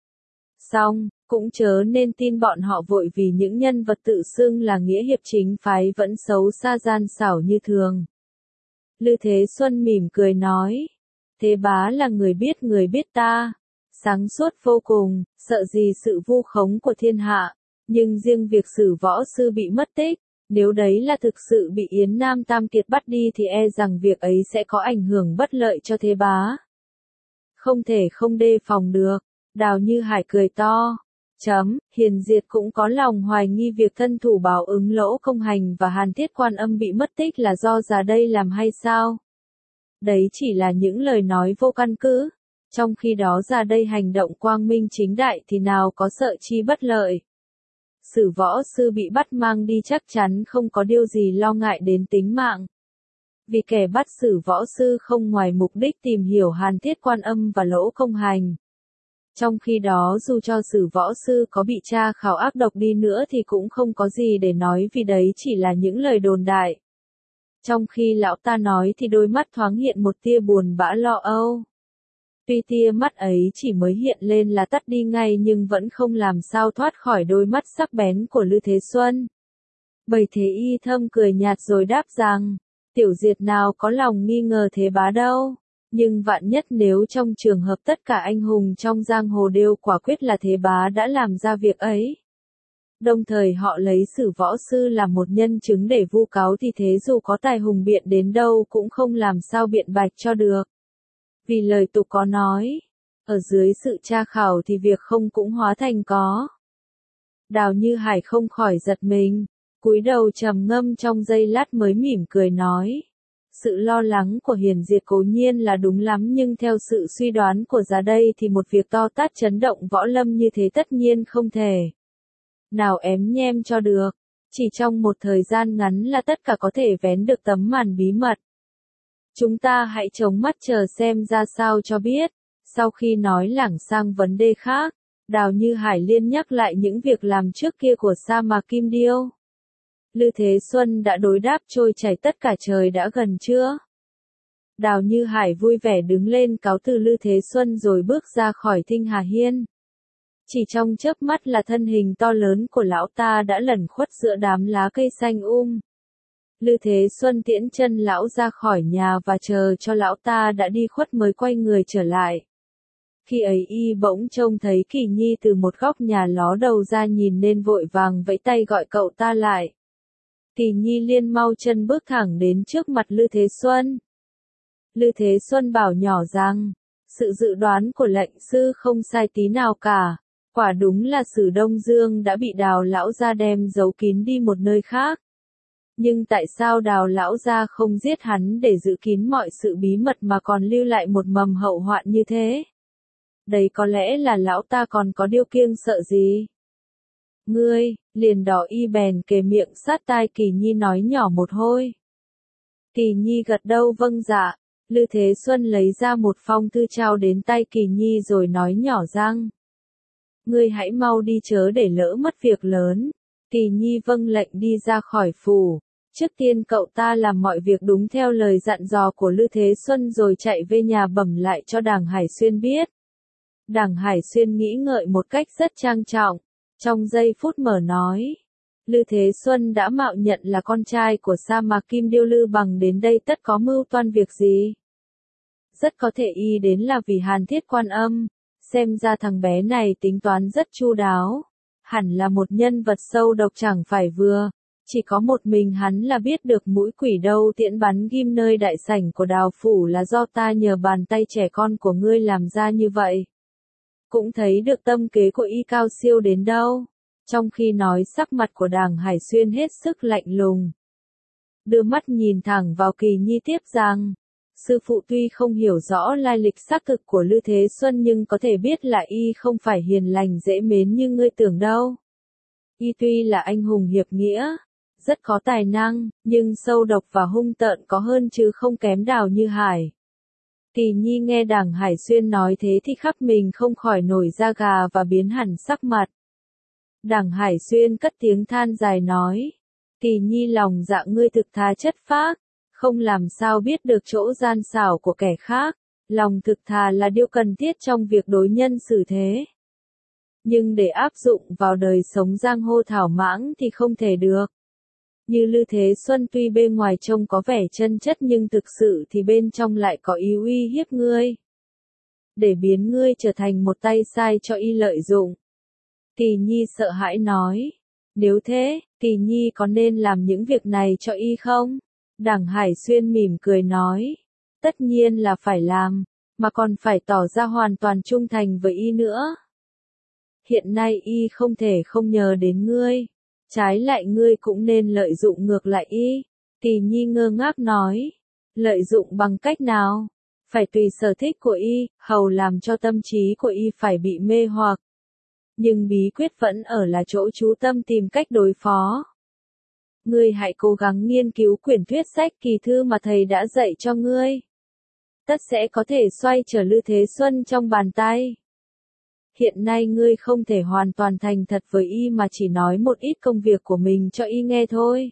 Song, cũng chớ nên tin bọn họ vội vì những nhân vật tự xưng là nghĩa hiệp chính phái vẫn xấu xa gian xảo như thường. Lư Thế Xuân mỉm cười nói, Thế Bá là người biết ta, sáng suốt vô cùng, sợ gì sự vu khống của thiên hạ, nhưng riêng việc Sử Võ Sư bị mất tích, nếu đấy là thực sự bị Yến Nam Tam Kiệt bắt đi thì e rằng việc ấy sẽ có ảnh hưởng bất lợi cho Thế Bá. Không thể không đề phòng được. Đào Như Hải cười to. Hiền Diệt cũng có lòng hoài nghi việc thân thủ Bảo Ứng Lỗ Công Hành và Hàn Thiết Quan Âm bị mất tích là do già đây làm hay sao? Đấy chỉ là những lời nói vô căn cứ. Trong khi đó già đây hành động quang minh chính đại thì nào có sợ chi bất lợi. Sử Võ Sư bị bắt mang đi chắc chắn không có điều gì lo ngại đến tính mạng. Vì kẻ bắt Sử Võ Sư không ngoài mục đích tìm hiểu Hàn Thiết Quan Âm và Lỗ Công Hành. Trong khi đó dù cho Sử Võ Sư có bị tra khảo ác độc đi nữa thì cũng không có gì để nói vì đấy chỉ là những lời đồn đại. Trong khi lão ta nói thì đôi mắt thoáng hiện một tia buồn bã lo âu. Tuy tia mắt ấy chỉ mới hiện lên là tắt đi ngay nhưng vẫn không làm sao thoát khỏi đôi mắt sắc bén của Lư Thế Xuân. Bầy Thế Y thâm cười nhạt rồi đáp rằng, Tiểu Diệt nào có lòng nghi ngờ Thế Bá đâu. Nhưng vạn nhất nếu trong trường hợp tất cả anh hùng trong giang hồ đều quả quyết là Thế Bá đã làm ra việc ấy. Đồng thời họ lấy Sử Võ Sư làm một nhân chứng để vu cáo thì thế dù có tài hùng biện đến đâu cũng không làm sao biện bạch cho được. Vì lời tục có nói, ở dưới sự tra khảo thì việc không cũng hóa thành có. Đào Như Hải không khỏi giật mình, cúi đầu trầm ngâm trong giây lát mới mỉm cười nói. Sự lo lắng của Hiền Diệt cố nhiên là đúng lắm nhưng theo sự suy đoán của già đây thì một việc to tát chấn động võ lâm như thế tất nhiên không thể nào ém nhem cho được. Chỉ trong một thời gian ngắn là tất cả có thể vén được tấm màn bí mật. Chúng ta hãy chống mắt chờ xem ra sao cho biết. Sau khi nói lảng sang vấn đề khác, Đào Như Hải liên nhắc lại những việc làm trước kia của Sa Mạc Kim Điêu. Lư Thế Xuân đã đối đáp trôi chảy tất cả trời đã gần chưa? Đào Như Hải vui vẻ đứng lên cáo từ Lư Thế Xuân rồi bước ra khỏi Thinh Hà Hiên. Chỉ trong chớp mắt là thân hình to lớn của lão ta đã lẩn khuất giữa đám lá cây xanh Lư Thế Xuân tiễn chân lão ra khỏi nhà và chờ cho lão ta đã đi khuất mới quay người trở lại. Khi ấy y bỗng trông thấy Kỳ Nhi từ một góc nhà ló đầu ra nhìn nên vội vàng vẫy tay gọi cậu ta lại. Kỳ Nhi liền mau chân bước thẳng đến trước mặt Lư Thế Xuân. Lư Thế Xuân bảo nhỏ rằng, sự dự đoán của lệnh sư không sai tí nào cả, quả đúng là Sử Đông Dương đã bị Đào lão gia đem giấu kín đi một nơi khác. Nhưng tại sao Đào lão gia không giết hắn để giữ kín mọi sự bí mật mà còn lưu lại một mầm hậu hoạn như thế? Đấy có lẽ là lão ta còn có điều kiêng sợ gì? Ngươi, liền đỏ y bèn kề miệng sát tai Kỳ Nhi nói nhỏ một hồi. Kỳ Nhi gật đầu vâng dạ, Lư Thế Xuân lấy ra một phong thư trao đến tay Kỳ Nhi rồi nói nhỏ rằng. Ngươi hãy mau đi chớ để lỡ mất việc lớn. Kỳ Nhi vâng lệnh đi ra khỏi phủ. Trước tiên cậu ta làm mọi việc đúng theo lời dặn dò của Lư Thế Xuân rồi chạy về nhà bẩm lại cho Đàng Hải Xuyên biết. Đàng Hải Xuyên nghĩ ngợi một cách rất trang trọng. Trong giây phút mở nói. Lư Thế Xuân đã mạo nhận là con trai của Sa Mạc Kim Điêu Lư Bằng đến đây tất có mưu toan việc gì? Rất có thể y đến là vì Hàn Thiết Quan Âm, xem ra thằng bé này tính toán rất chu đáo, hẳn là một nhân vật sâu độc chẳng phải vừa, chỉ có một mình hắn là biết được mũi quỷ đâu tiễn bắn ghim nơi đại sảnh của Đào phủ là do ta nhờ bàn tay trẻ con của ngươi làm ra như vậy. Cũng thấy được tâm kế của y cao siêu đến đâu. Trong khi nói sắc mặt của Đàng Hải Xuyên hết sức lạnh lùng. Đưa mắt nhìn thẳng vào Kỳ Nhi tiếp rằng, sư phụ tuy không hiểu rõ lai lịch xác thực của Lư Thế Xuân nhưng có thể biết là y không phải hiền lành dễ mến như ngươi tưởng đâu. Y tuy là anh hùng hiệp nghĩa, rất có tài năng, nhưng sâu độc và hung tợn có hơn chứ không kém Đào Như Hải. Kỳ Nhi nghe Đàng Hải Xuyên nói thế thì khắp mình không khỏi nổi da gà và biến hẳn sắc mặt. Đàng Hải Xuyên cất tiếng than dài nói, Kỳ Nhi lòng dạ ngươi thực thà chất phác, không làm sao biết được chỗ gian xảo của kẻ khác, lòng thực thà là điều cần thiết trong việc đối nhân xử thế. Nhưng để áp dụng vào đời sống giang hồ thảo mãng thì không thể được. Như Lư Thế Xuân tuy bên ngoài trông có vẻ chân chất nhưng thực sự thì bên trong lại có ý uy hiếp ngươi. Để biến ngươi trở thành một tay sai cho y lợi dụng. Kỳ Nhi sợ hãi nói. Nếu thế, Kỳ Nhi có nên làm những việc này cho y không? Đàng Hải Xuyên mỉm cười nói. Tất nhiên là phải làm, mà còn phải tỏ ra hoàn toàn trung thành với y nữa. Hiện nay y không thể không nhờ đến ngươi. Trái lại ngươi cũng nên lợi dụng ngược lại y. Kỳ Nhi ngơ ngác nói. Lợi dụng bằng cách nào? Phải tùy sở thích của y, hầu làm cho tâm trí của y phải bị mê hoặc. Nhưng bí quyết vẫn ở là chỗ chú tâm tìm cách đối phó. Ngươi hãy cố gắng nghiên cứu quyển thuyết sách kỳ thư mà thầy đã dạy cho ngươi. Tất sẽ có thể xoay trở Lư Thế Xuân trong bàn tay. Hiện nay ngươi không thể hoàn toàn thành thật với y mà chỉ nói một ít công việc của mình cho y nghe thôi.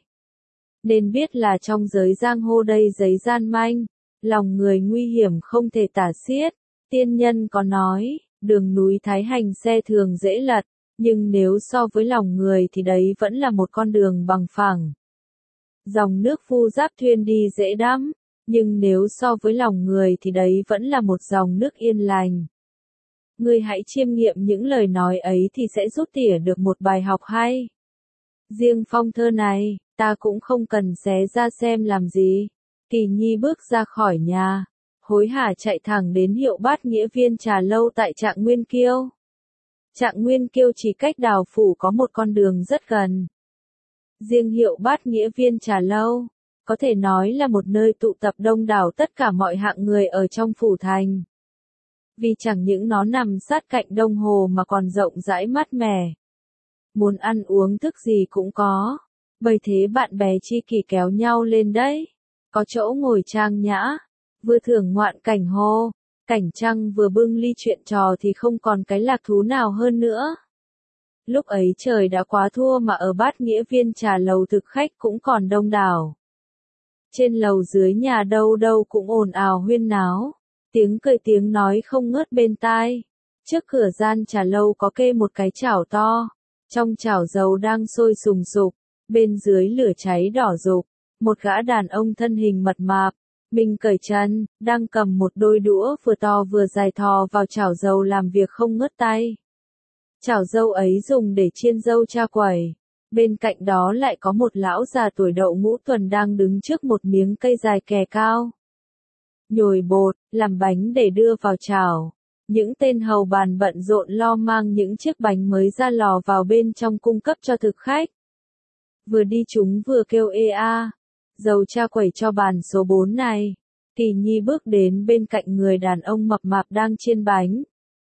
Nên biết là trong giới giang hồ đây giấy gian manh, lòng người nguy hiểm không thể tả xiết. Tiên nhân có nói, đường núi Thái Hành xe thường dễ lật, nhưng nếu so với lòng người thì đấy vẫn là một con đường bằng phẳng. Dòng nước Phu Giáp thuyền đi dễ lắm, nhưng nếu so với lòng người thì đấy vẫn là một dòng nước yên lành. Ngươi hãy chiêm nghiệm những lời nói ấy thì sẽ rút tỉa được một bài học hay. Riêng phong thơ này, ta cũng không cần xé ra xem làm gì. Kỳ Nhi bước ra khỏi nhà, hối hả chạy thẳng đến Hiệu Bát Nghĩa Viên trà lâu tại Trạng Nguyên Kiêu. Trạng Nguyên Kiêu chỉ cách Đào phủ có một con đường rất gần. Riêng Hiệu Bát Nghĩa Viên trà lâu, có thể nói là một nơi tụ tập đông đảo tất cả mọi hạng người ở trong phủ thành. Vì chẳng những nó nằm sát cạnh đông hồ mà còn rộng rãi mát mẻ. Muốn ăn uống thức gì cũng có. Bởi thế bạn bè tri kỷ kéo nhau lên đấy. Có chỗ ngồi trang nhã, vừa thưởng ngoạn cảnh hồ, cảnh trăng vừa bưng ly chuyện trò thì không còn cái lạc thú nào hơn nữa. Lúc ấy trời đã quá thua mà ở Bát Nghĩa Viên trà lầu thực khách cũng còn đông đảo. Trên lầu dưới nhà đâu đâu cũng ồn ào huyên náo. Tiếng cười tiếng nói không ngớt bên tai. Trước cửa gian trà lâu có kê một cái chảo to. Trong chảo dầu đang sôi sùng sục. Bên dưới lửa cháy đỏ rục. Một gã đàn ông thân hình mập mạp. Mình cởi chân, đang cầm một đôi đũa vừa to vừa dài thò vào chảo dầu làm việc không ngớt tay. Chảo dâu ấy dùng để chiên dâu cha quẩy. Bên cạnh đó lại có một lão già tuổi đậu ngũ tuần đang đứng trước một miếng cây dài kè cao. Nhồi bột, làm bánh để đưa vào chảo. Những tên hầu bàn bận rộn lo mang những chiếc bánh mới ra lò vào bên trong cung cấp cho thực khách. Vừa đi chúng vừa kêu ê a. Dầu cha quẩy cho bàn số 4 này. Kỳ Nhi bước đến bên cạnh người đàn ông mập mạp đang chiên bánh.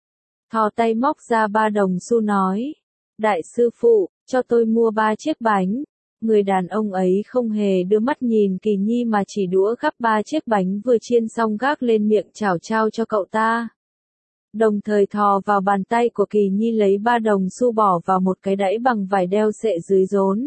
Thò tay móc ra 3 đồng xu nói. Đại sư phụ, cho tôi mua 3 chiếc bánh. Người đàn ông ấy không hề đưa mắt nhìn Kỳ Nhi mà chỉ đũa gắp 3 chiếc bánh vừa chiên xong gác lên miệng chảo trao cho cậu ta. Đồng thời thò vào bàn tay của Kỳ Nhi lấy 3 đồng xu bỏ vào một cái đẫy bằng vải đeo sệ dưới rốn.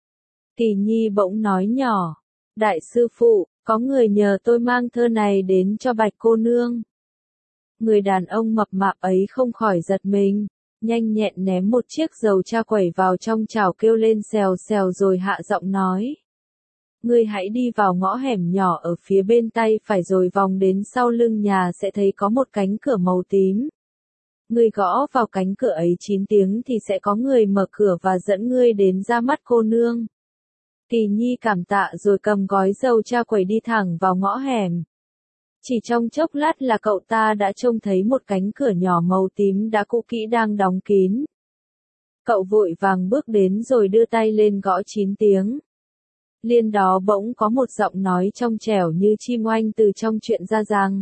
Kỳ Nhi bỗng nói nhỏ. Đại sư phụ, có người nhờ tôi mang thơ này đến cho Bạch cô nương. Người đàn ông mập mạp ấy không khỏi giật mình. nhanh nhẹn ném một chiếc dầu tra quẩy vào trong chảo kêu lên xèo xèo rồi hạ giọng nói. Ngươi hãy đi vào ngõ hẻm nhỏ ở phía bên tay phải rồi vòng đến sau lưng nhà sẽ thấy có một cánh cửa màu tím. Ngươi gõ vào cánh cửa ấy 9 tiếng thì sẽ có người mở cửa và dẫn ngươi đến ra mắt cô nương. Kỳ Nhi cảm tạ rồi cầm gói dầu tra quẩy đi thẳng vào ngõ hẻm. Chỉ trong chốc lát là cậu ta đã trông thấy một cánh cửa nhỏ màu tím đã cũ kỹ đang đóng kín. Cậu vội vàng bước đến rồi đưa tay lên gõ 9 tiếng. Liền đó bỗng có một giọng nói trong trẻo như chim oanh từ trong truyện ra rằng.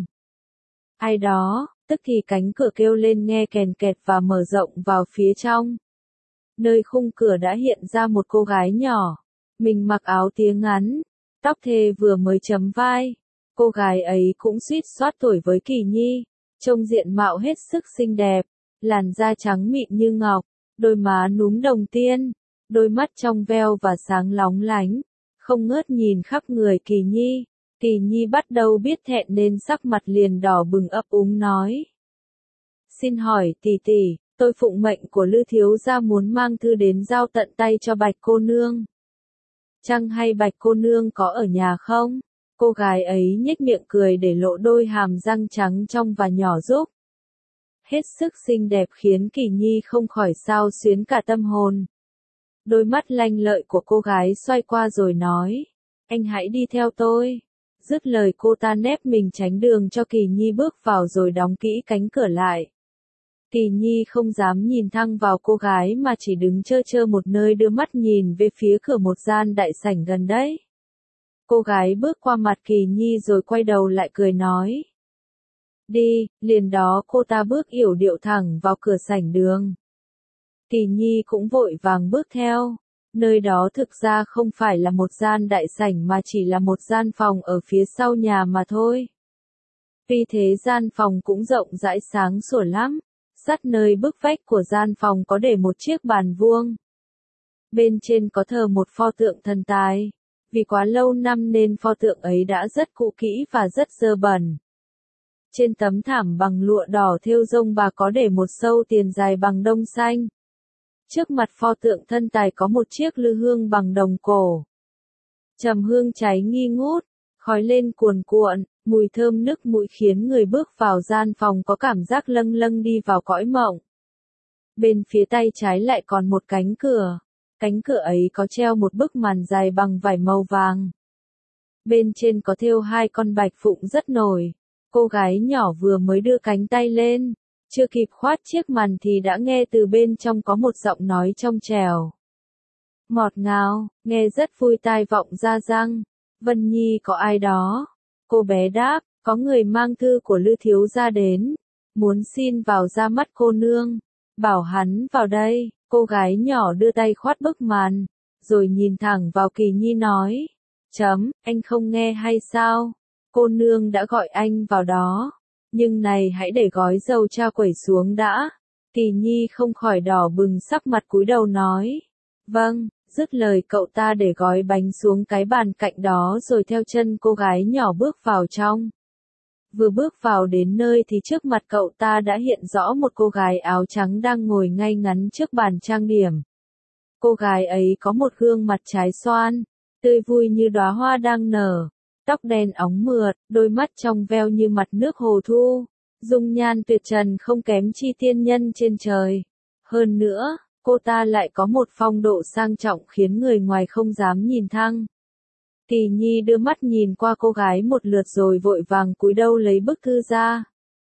Ai đó, tức thì cánh cửa kêu lên nghe kèn kẹt và mở rộng vào phía trong. Nơi khung cửa đã hiện ra một cô gái nhỏ. Mình mặc áo tía ngắn, tóc thề vừa mới chấm vai. Cô gái ấy cũng suýt soát tuổi với Kỳ Nhi, trông diện mạo hết sức xinh đẹp, làn da trắng mịn như ngọc, đôi má núm đồng tiên, đôi mắt trong veo và sáng lóng lánh, không ngớt nhìn khắp người Kỳ Nhi. Kỳ Nhi bắt đầu biết thẹn nên sắc mặt liền đỏ bừng ấp úng nói. Xin hỏi tỷ tỷ, tôi phụng mệnh của Lư thiếu gia muốn mang thư đến giao tận tay cho Bạch cô nương. Chăng hay Bạch cô nương có ở nhà không? Cô gái ấy nhếch miệng cười để lộ đôi hàm răng trắng trong và nhỏ giúp. Hết sức xinh đẹp khiến Kỳ Nhi không khỏi xao xuyến cả tâm hồn. Đôi mắt lanh lợi của cô gái xoay qua rồi nói. Anh hãy đi theo tôi. Dứt lời cô ta nép mình tránh đường cho Kỳ Nhi bước vào rồi đóng kỹ cánh cửa lại. Kỳ Nhi không dám nhìn thẳng vào cô gái mà chỉ đứng trơ trơ một nơi đưa mắt nhìn về phía cửa một gian đại sảnh gần đấy. Cô gái bước qua mặt Kỳ Nhi rồi quay đầu lại cười nói. Đi, liền đó cô ta bước yểu điệu thẳng vào cửa sảnh đường. Kỳ Nhi cũng vội vàng bước theo. Nơi đó thực ra không phải là một gian đại sảnh mà chỉ là một gian phòng ở phía sau nhà mà thôi. Vì thế gian phòng cũng rộng rãi sáng sủa lắm. Sát nơi bức vách của gian phòng có để một chiếc bàn vuông. Bên trên có thờ một pho tượng thần tài. Vì quá lâu năm nên pho tượng ấy đã rất cũ kỹ và rất dơ bẩn. Trên tấm thảm bằng lụa đỏ thêu rông bà có để một sâu tiền dài bằng đông xanh. Trước mặt pho tượng thân tài có một chiếc lư hương bằng đồng cổ. Trầm hương cháy nghi ngút, khói lên cuồn cuộn, mùi thơm nức mũi khiến người bước vào gian phòng có cảm giác lâng lâng đi vào cõi mộng. Bên phía tay trái lại còn một cánh cửa. Cánh cửa ấy có treo một bức màn dài bằng vải màu vàng. Bên trên có thêu 2 con bạch phụng rất nổi. Cô gái nhỏ vừa mới đưa cánh tay lên, chưa kịp khoát chiếc màn thì đã nghe từ bên trong có một giọng nói trong trẻo. Ngọt ngào, nghe rất vui tai vọng ra răng. Vân Nhi có ai đó? Cô bé đáp, có người mang thư của Lư thiếu gia đến, muốn xin vào ra mắt cô nương. Bảo hắn vào đây. Cô gái nhỏ đưa tay khoát bức màn, rồi nhìn thẳng vào Kỳ Nhi nói. Anh không nghe hay sao? Cô nương đã gọi anh vào đó. Nhưng này hãy để gói dầu tra quẩy xuống đã. Kỳ Nhi không khỏi đỏ bừng sắc mặt cúi đầu nói. Vâng, dứt lời cậu ta để gói bánh xuống cái bàn cạnh đó rồi theo chân cô gái nhỏ bước vào trong. Vừa bước vào đến nơi thì trước mặt cậu ta đã hiện rõ một cô gái áo trắng đang ngồi ngay ngắn trước bàn trang điểm. Cô gái ấy có một gương mặt trái xoan, tươi vui như đóa hoa đang nở, tóc đen óng mượt, đôi mắt trong veo như mặt nước hồ thu, dung nhan tuyệt trần không kém chi tiên nhân trên trời. Hơn nữa, cô ta lại có một phong độ sang trọng khiến người ngoài không dám nhìn thẳng. Kỳ Nhi đưa mắt nhìn qua cô gái một lượt rồi vội vàng cúi đầu lấy bức thư ra.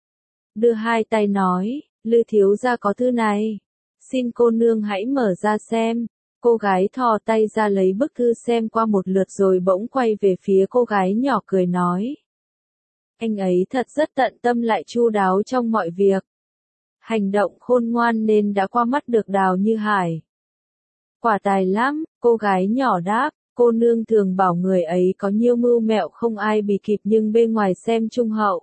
Đưa 2 tay nói, Lư thiếu gia có thư này. Xin cô nương hãy mở ra xem. Cô gái thò tay ra lấy bức thư xem qua một lượt rồi bỗng quay về phía cô gái nhỏ cười nói. Anh ấy thật rất tận tâm lại chu đáo trong mọi việc. Hành động khôn ngoan nên đã qua mắt được Đào Như Hải. Quả tài lắm, cô gái nhỏ đáp. Cô nương thường bảo người ấy có nhiều mưu mẹo không ai bì kịp nhưng bên ngoài xem trung hậu.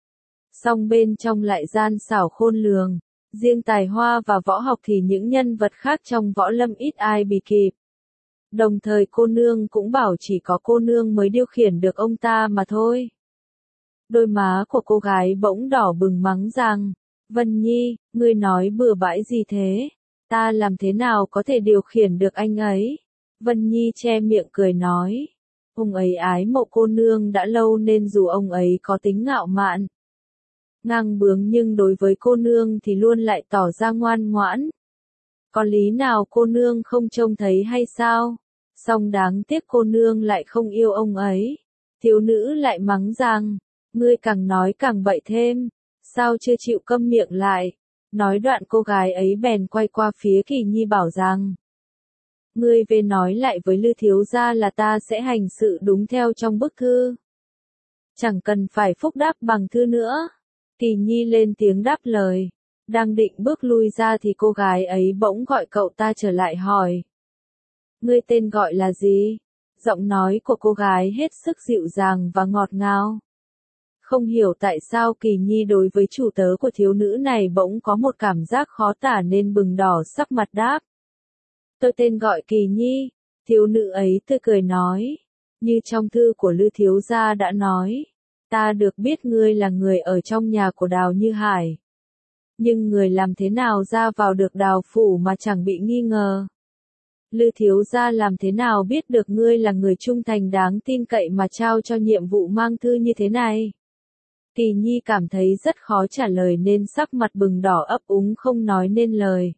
Song bên trong lại gian xảo khôn lường, riêng tài hoa và võ học thì những nhân vật khác trong võ lâm ít ai bì kịp. Đồng thời cô nương cũng bảo chỉ có cô nương mới điều khiển được ông ta mà thôi. Đôi má của cô gái bỗng đỏ bừng mắng rằng, Vân Nhi, ngươi nói bừa bãi gì thế? Ta làm thế nào có thể điều khiển được anh ấy? Vân Nhi che miệng cười nói. Ông ấy ái mộ cô nương đã lâu nên dù ông ấy có tính ngạo mạn, ngang bướng nhưng đối với cô nương thì luôn lại tỏ ra ngoan ngoãn. Có lý nào cô nương không trông thấy hay sao? Song đáng tiếc cô nương lại không yêu ông ấy. Thiếu nữ lại mắng rằng, ngươi càng nói càng bậy thêm, sao chưa chịu câm miệng lại? Nói đoạn cô gái ấy bèn quay qua phía Kỳ Nhi bảo rằng, ngươi về nói lại với Lư thiếu gia là ta sẽ hành sự đúng theo trong bức thư. Chẳng cần phải phúc đáp bằng thư nữa. Kỳ Nhi lên tiếng đáp lời. Đang định bước lui ra thì cô gái ấy bỗng gọi cậu ta trở lại hỏi. Ngươi tên gọi là gì? Giọng nói của cô gái hết sức dịu dàng và ngọt ngào. Không hiểu tại sao Kỳ Nhi đối với chủ tớ của thiếu nữ này bỗng có một cảm giác khó tả nên bừng đỏ sắc mặt đáp. Tôi tên gọi Kỳ Nhi. Thiếu nữ ấy tươi cười nói. Như trong thư của Lư thiếu gia đã nói. Ta được biết ngươi là người ở trong nhà của Đào Như Hải. Nhưng người làm thế nào ra vào được Đào phủ mà chẳng bị nghi ngờ? Lư thiếu gia làm thế nào biết được ngươi là người trung thành đáng tin cậy mà trao cho nhiệm vụ mang thư như thế này? Kỳ Nhi cảm thấy rất khó trả lời nên sắc mặt bừng đỏ ấp úng không nói nên lời.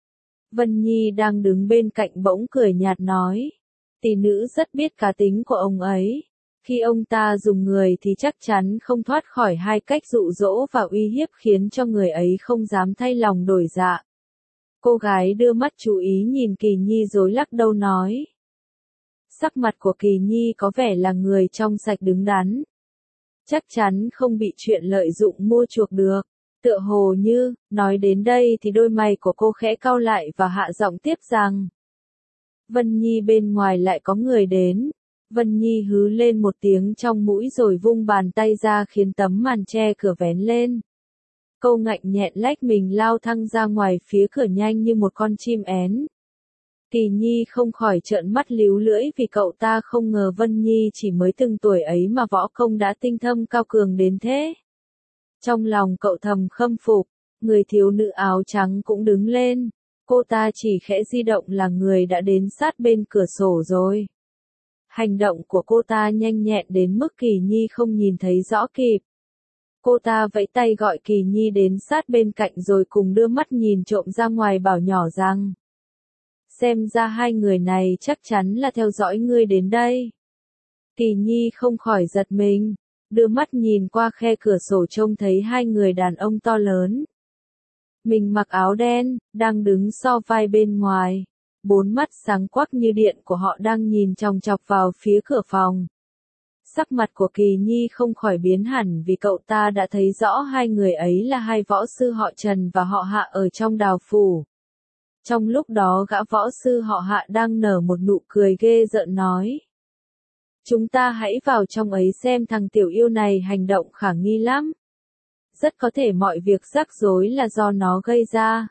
Vân Nhi đang đứng bên cạnh bỗng cười nhạt nói. Tỷ nữ rất biết cá tính của ông ấy. Khi ông ta dùng người thì chắc chắn không thoát khỏi hai cách dụ dỗ và uy hiếp khiến cho người ấy không dám thay lòng đổi dạ. Cô gái đưa mắt chú ý nhìn Kỳ Nhi rồi lắc đầu nói. Sắc mặt của Kỳ Nhi có vẻ là người trong sạch đứng đắn. Chắc chắn không bị chuyện lợi dụng mua chuộc được. Tựa hồ như, nói đến đây thì đôi mày của cô khẽ cau lại và hạ giọng tiếp rằng. Vân Nhi bên ngoài lại có người đến. Vân Nhi hứ lên một tiếng trong mũi rồi vung bàn tay ra khiến tấm màn che cửa vén lên. Câu ngạnh nhẹn lách mình lao thăng ra ngoài phía cửa nhanh như một con chim én. Kỳ Nhi không khỏi trợn mắt líu lưỡi vì cậu ta không ngờ Vân Nhi chỉ mới từng tuổi ấy mà võ công đã tinh thâm cao cường đến thế. Trong lòng cậu thầm khâm phục, người thiếu nữ áo trắng cũng đứng lên. Cô ta chỉ khẽ di động là người đã đến sát bên cửa sổ rồi. Hành động của cô ta nhanh nhẹn đến mức Kỳ Nhi không nhìn thấy rõ kịp. Cô ta vẫy tay gọi Kỳ Nhi đến sát bên cạnh rồi cùng đưa mắt nhìn trộm ra ngoài bảo nhỏ rằng. Xem ra hai người này chắc chắn là theo dõi ngươi đến đây. Kỳ Nhi không khỏi giật mình, đưa mắt nhìn qua khe cửa sổ trông thấy hai người đàn ông to lớn. Mình mặc áo đen, đang đứng so vai bên ngoài. Bốn mắt sáng quắc như điện của họ đang nhìn chòng chọc vào phía cửa phòng. Sắc mặt của Kỳ Nhi không khỏi biến hẳn vì cậu ta đã thấy rõ hai người ấy là hai võ sư họ Trần và họ Hạ ở trong Đào phủ. Trong lúc đó gã võ sư họ Hạ đang nở một nụ cười ghê rợn nói. Chúng ta hãy vào trong ấy xem thằng tiểu yêu này hành động khả nghi lắm. Rất có thể mọi việc rắc rối là do nó gây ra.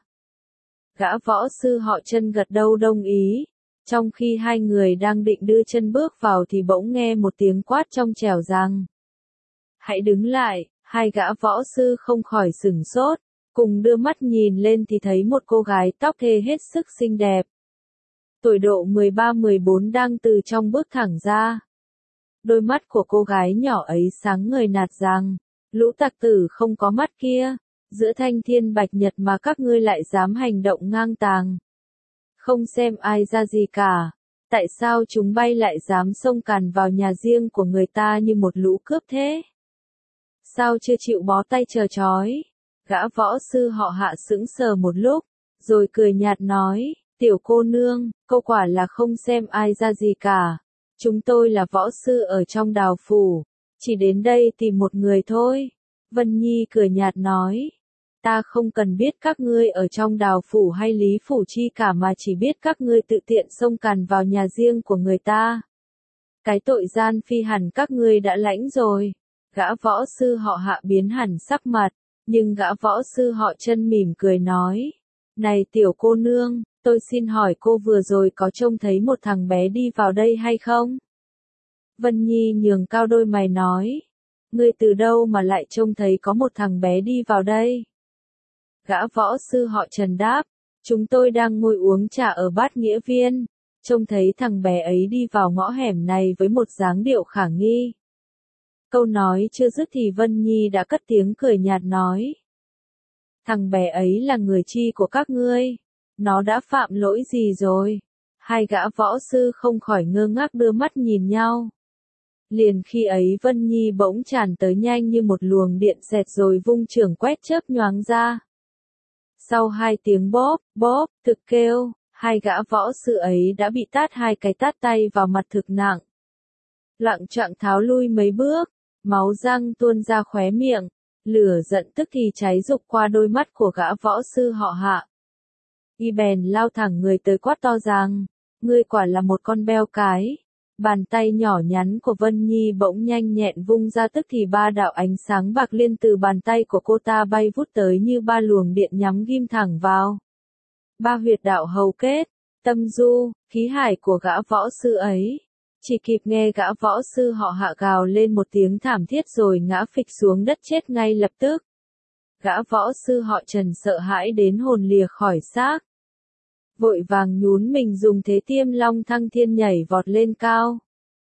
Gã võ sư họ Chân gật đầu đồng ý. Trong khi hai người đang định đưa chân bước vào thì bỗng nghe một tiếng quát trong trẻo rằng. Hãy đứng lại, hai gã võ sư không khỏi sửng sốt. Cùng đưa mắt nhìn lên thì thấy một cô gái tóc thê hết sức xinh đẹp. Tuổi độ 13-14 đang từ trong bước thẳng ra. Đôi mắt của cô gái nhỏ ấy sáng ngời nạt rằng. Lũ tặc tử không có mắt kia. Giữa thanh thiên bạch nhật mà các ngươi lại dám hành động ngang tàng. Không xem ai ra gì cả. Tại sao chúng bay lại dám xông càn vào nhà riêng của người ta như một lũ cướp thế? Sao chưa chịu bó tay chờ trói? Gã võ sư họ Hạ sững sờ một lúc, rồi cười nhạt nói, tiểu cô nương, câu quả là không xem ai ra gì cả. Chúng tôi là võ sư ở trong Đào phủ, chỉ đến đây tìm một người thôi. Vân Nhi cười nhạt nói. Ta không cần biết các ngươi ở trong Đào phủ hay Lý phủ chi cả mà chỉ biết các ngươi tự tiện xông càn vào nhà riêng của người ta. Cái tội gian phi hẳn các ngươi đã lãnh rồi. Gã võ sư họ Hạ biến hẳn sắc mặt, nhưng gã võ sư họ Chân mỉm cười nói. Này tiểu cô nương, tôi xin hỏi cô vừa rồi có trông thấy một thằng bé đi vào đây hay không? Vân Nhi nhường cao đôi mày nói. Ngươi từ đâu mà lại trông thấy có một thằng bé đi vào đây? Gã võ sư họ Trần đáp, chúng tôi đang ngồi uống trà ở bát nghĩa viên, trông thấy thằng bé ấy đi vào ngõ hẻm này với một dáng điệu khả nghi. Câu nói chưa dứt thì Vân Nhi đã cất tiếng cười nhạt nói. Thằng bé ấy là người chi của các ngươi? Nó đã phạm lỗi gì rồi? Hai gã võ sư không khỏi ngơ ngác đưa mắt nhìn nhau. Liền khi ấy Vân Nhi bỗng tràn tới nhanh như một luồng điện xẹt rồi vung chưởng quét chớp nhoáng ra. Sau 2 tiếng bóp, bóp, thực kêu, hai gã võ sư ấy đã bị tát 2 cái tát tay vào mặt thực nặng. Loạng choạng tháo lui mấy bước, máu răng tuôn ra khóe miệng, lửa giận tức thì cháy rục qua đôi mắt của gã võ sư họ Hạ. Y bèn lao thẳng người tới quát to rằng, ngươi quả là một con beo cái. Bàn tay nhỏ nhắn của Vân Nhi bỗng nhanh nhẹn vung ra tức thì 3 đạo ánh sáng bạc liên từ bàn tay của cô ta bay vút tới như 3 luồng điện nhắm ghim thẳng vào 3 huyệt đạo hầu kết, tâm du, khí hải của gã võ sư ấy. Chỉ kịp nghe gã võ sư họ Hạ gào lên một tiếng thảm thiết rồi ngã phịch xuống đất chết ngay lập tức. Gã võ sư họ Trần sợ hãi đến hồn lìa khỏi xác. Vội vàng nhún mình dùng thế Tiêm Long Thăng Thiên nhảy vọt lên cao.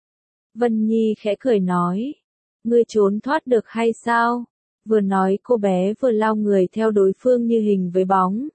Vân Nhi khẽ cười nói, ngươi trốn thoát được hay sao? Vừa nói cô bé vừa lao người theo đối phương như hình với bóng.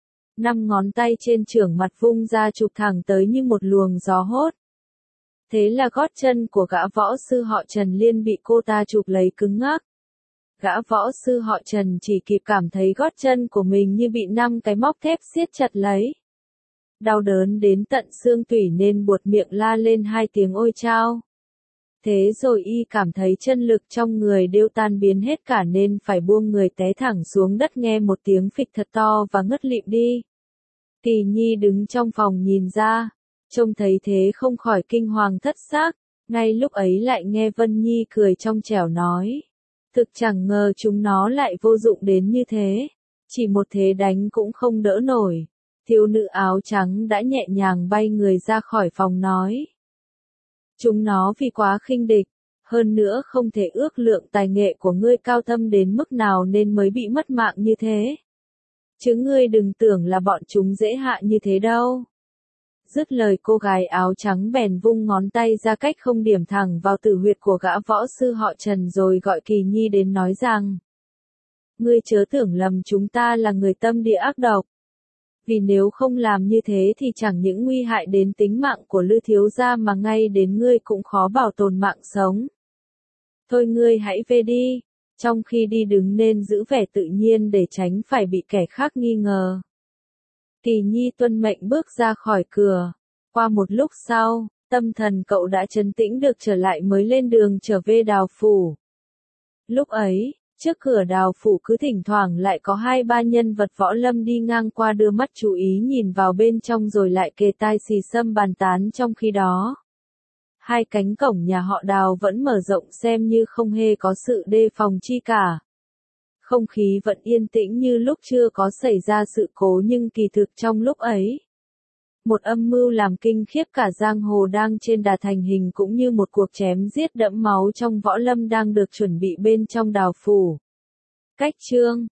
5 ngón tay trên chưởng mặt vung ra chụp thẳng tới như một luồng gió hốt. Thế là gót chân của gã võ sư họ Trần liền bị cô ta chụp lấy cứng ngắc. Gã võ sư họ Trần chỉ kịp cảm thấy gót chân của mình như bị 5 cái móc thép siết chặt lấy. Đau đớn đến tận xương tủy nên buột miệng la lên 2 tiếng ôi chao. Thế rồi y cảm thấy chân lực trong người đều tan biến hết cả nên phải buông người té thẳng xuống đất nghe một tiếng phịch thật to và ngất lịm đi. Kỳ Nhi đứng trong phòng nhìn ra, trông thấy thế không khỏi kinh hoàng thất xác, ngay lúc ấy lại nghe Vân Nhi cười trong trẻo nói. Thực chẳng ngờ chúng nó lại vô dụng đến như thế, chỉ một thế đánh cũng không đỡ nổi. Thiếu nữ áo trắng đã nhẹ nhàng bay người ra khỏi phòng nói. Chúng nó vì quá khinh địch, hơn nữa không thể ước lượng tài nghệ của ngươi cao thâm đến mức nào nên mới bị mất mạng như thế. Chứ ngươi đừng tưởng là bọn chúng dễ hạ như thế đâu. Dứt lời cô gái áo trắng bèn vung ngón tay ra cách không điểm thẳng vào tử huyệt của gã võ sư họ Trần rồi gọi Kỳ Nhi đến nói rằng. Ngươi chớ tưởng lầm chúng ta là người tâm địa ác độc. Vì nếu không làm như thế thì chẳng những nguy hại đến tính mạng của Lư thiếu gia mà ngay đến ngươi cũng khó bảo tồn mạng sống. Thôi ngươi hãy về đi, trong khi đi đứng nên giữ vẻ tự nhiên để tránh phải bị kẻ khác nghi ngờ. Kỳ Nhi tuân mệnh bước ra khỏi cửa. Qua một lúc sau, tâm thần cậu đã trấn tĩnh được trở lại mới lên đường trở về Đào phủ. Lúc ấy, trước cửa Đào phủ cứ thỉnh thoảng lại có 2-3 nhân vật võ lâm đi ngang qua đưa mắt chú ý nhìn vào bên trong rồi lại kề tai xì xâm bàn tán trong khi đó. 2 cánh cổng nhà họ Đào vẫn mở rộng xem như không hề có sự đề phòng chi cả. Không khí vẫn yên tĩnh như lúc chưa có xảy ra sự cố nhưng kỳ thực trong lúc ấy. Một âm mưu làm kinh khiếp cả giang hồ đang trên đà thành hình cũng như một cuộc chém giết đẫm máu trong võ lâm đang được chuẩn bị bên trong Đào phủ. Cách chương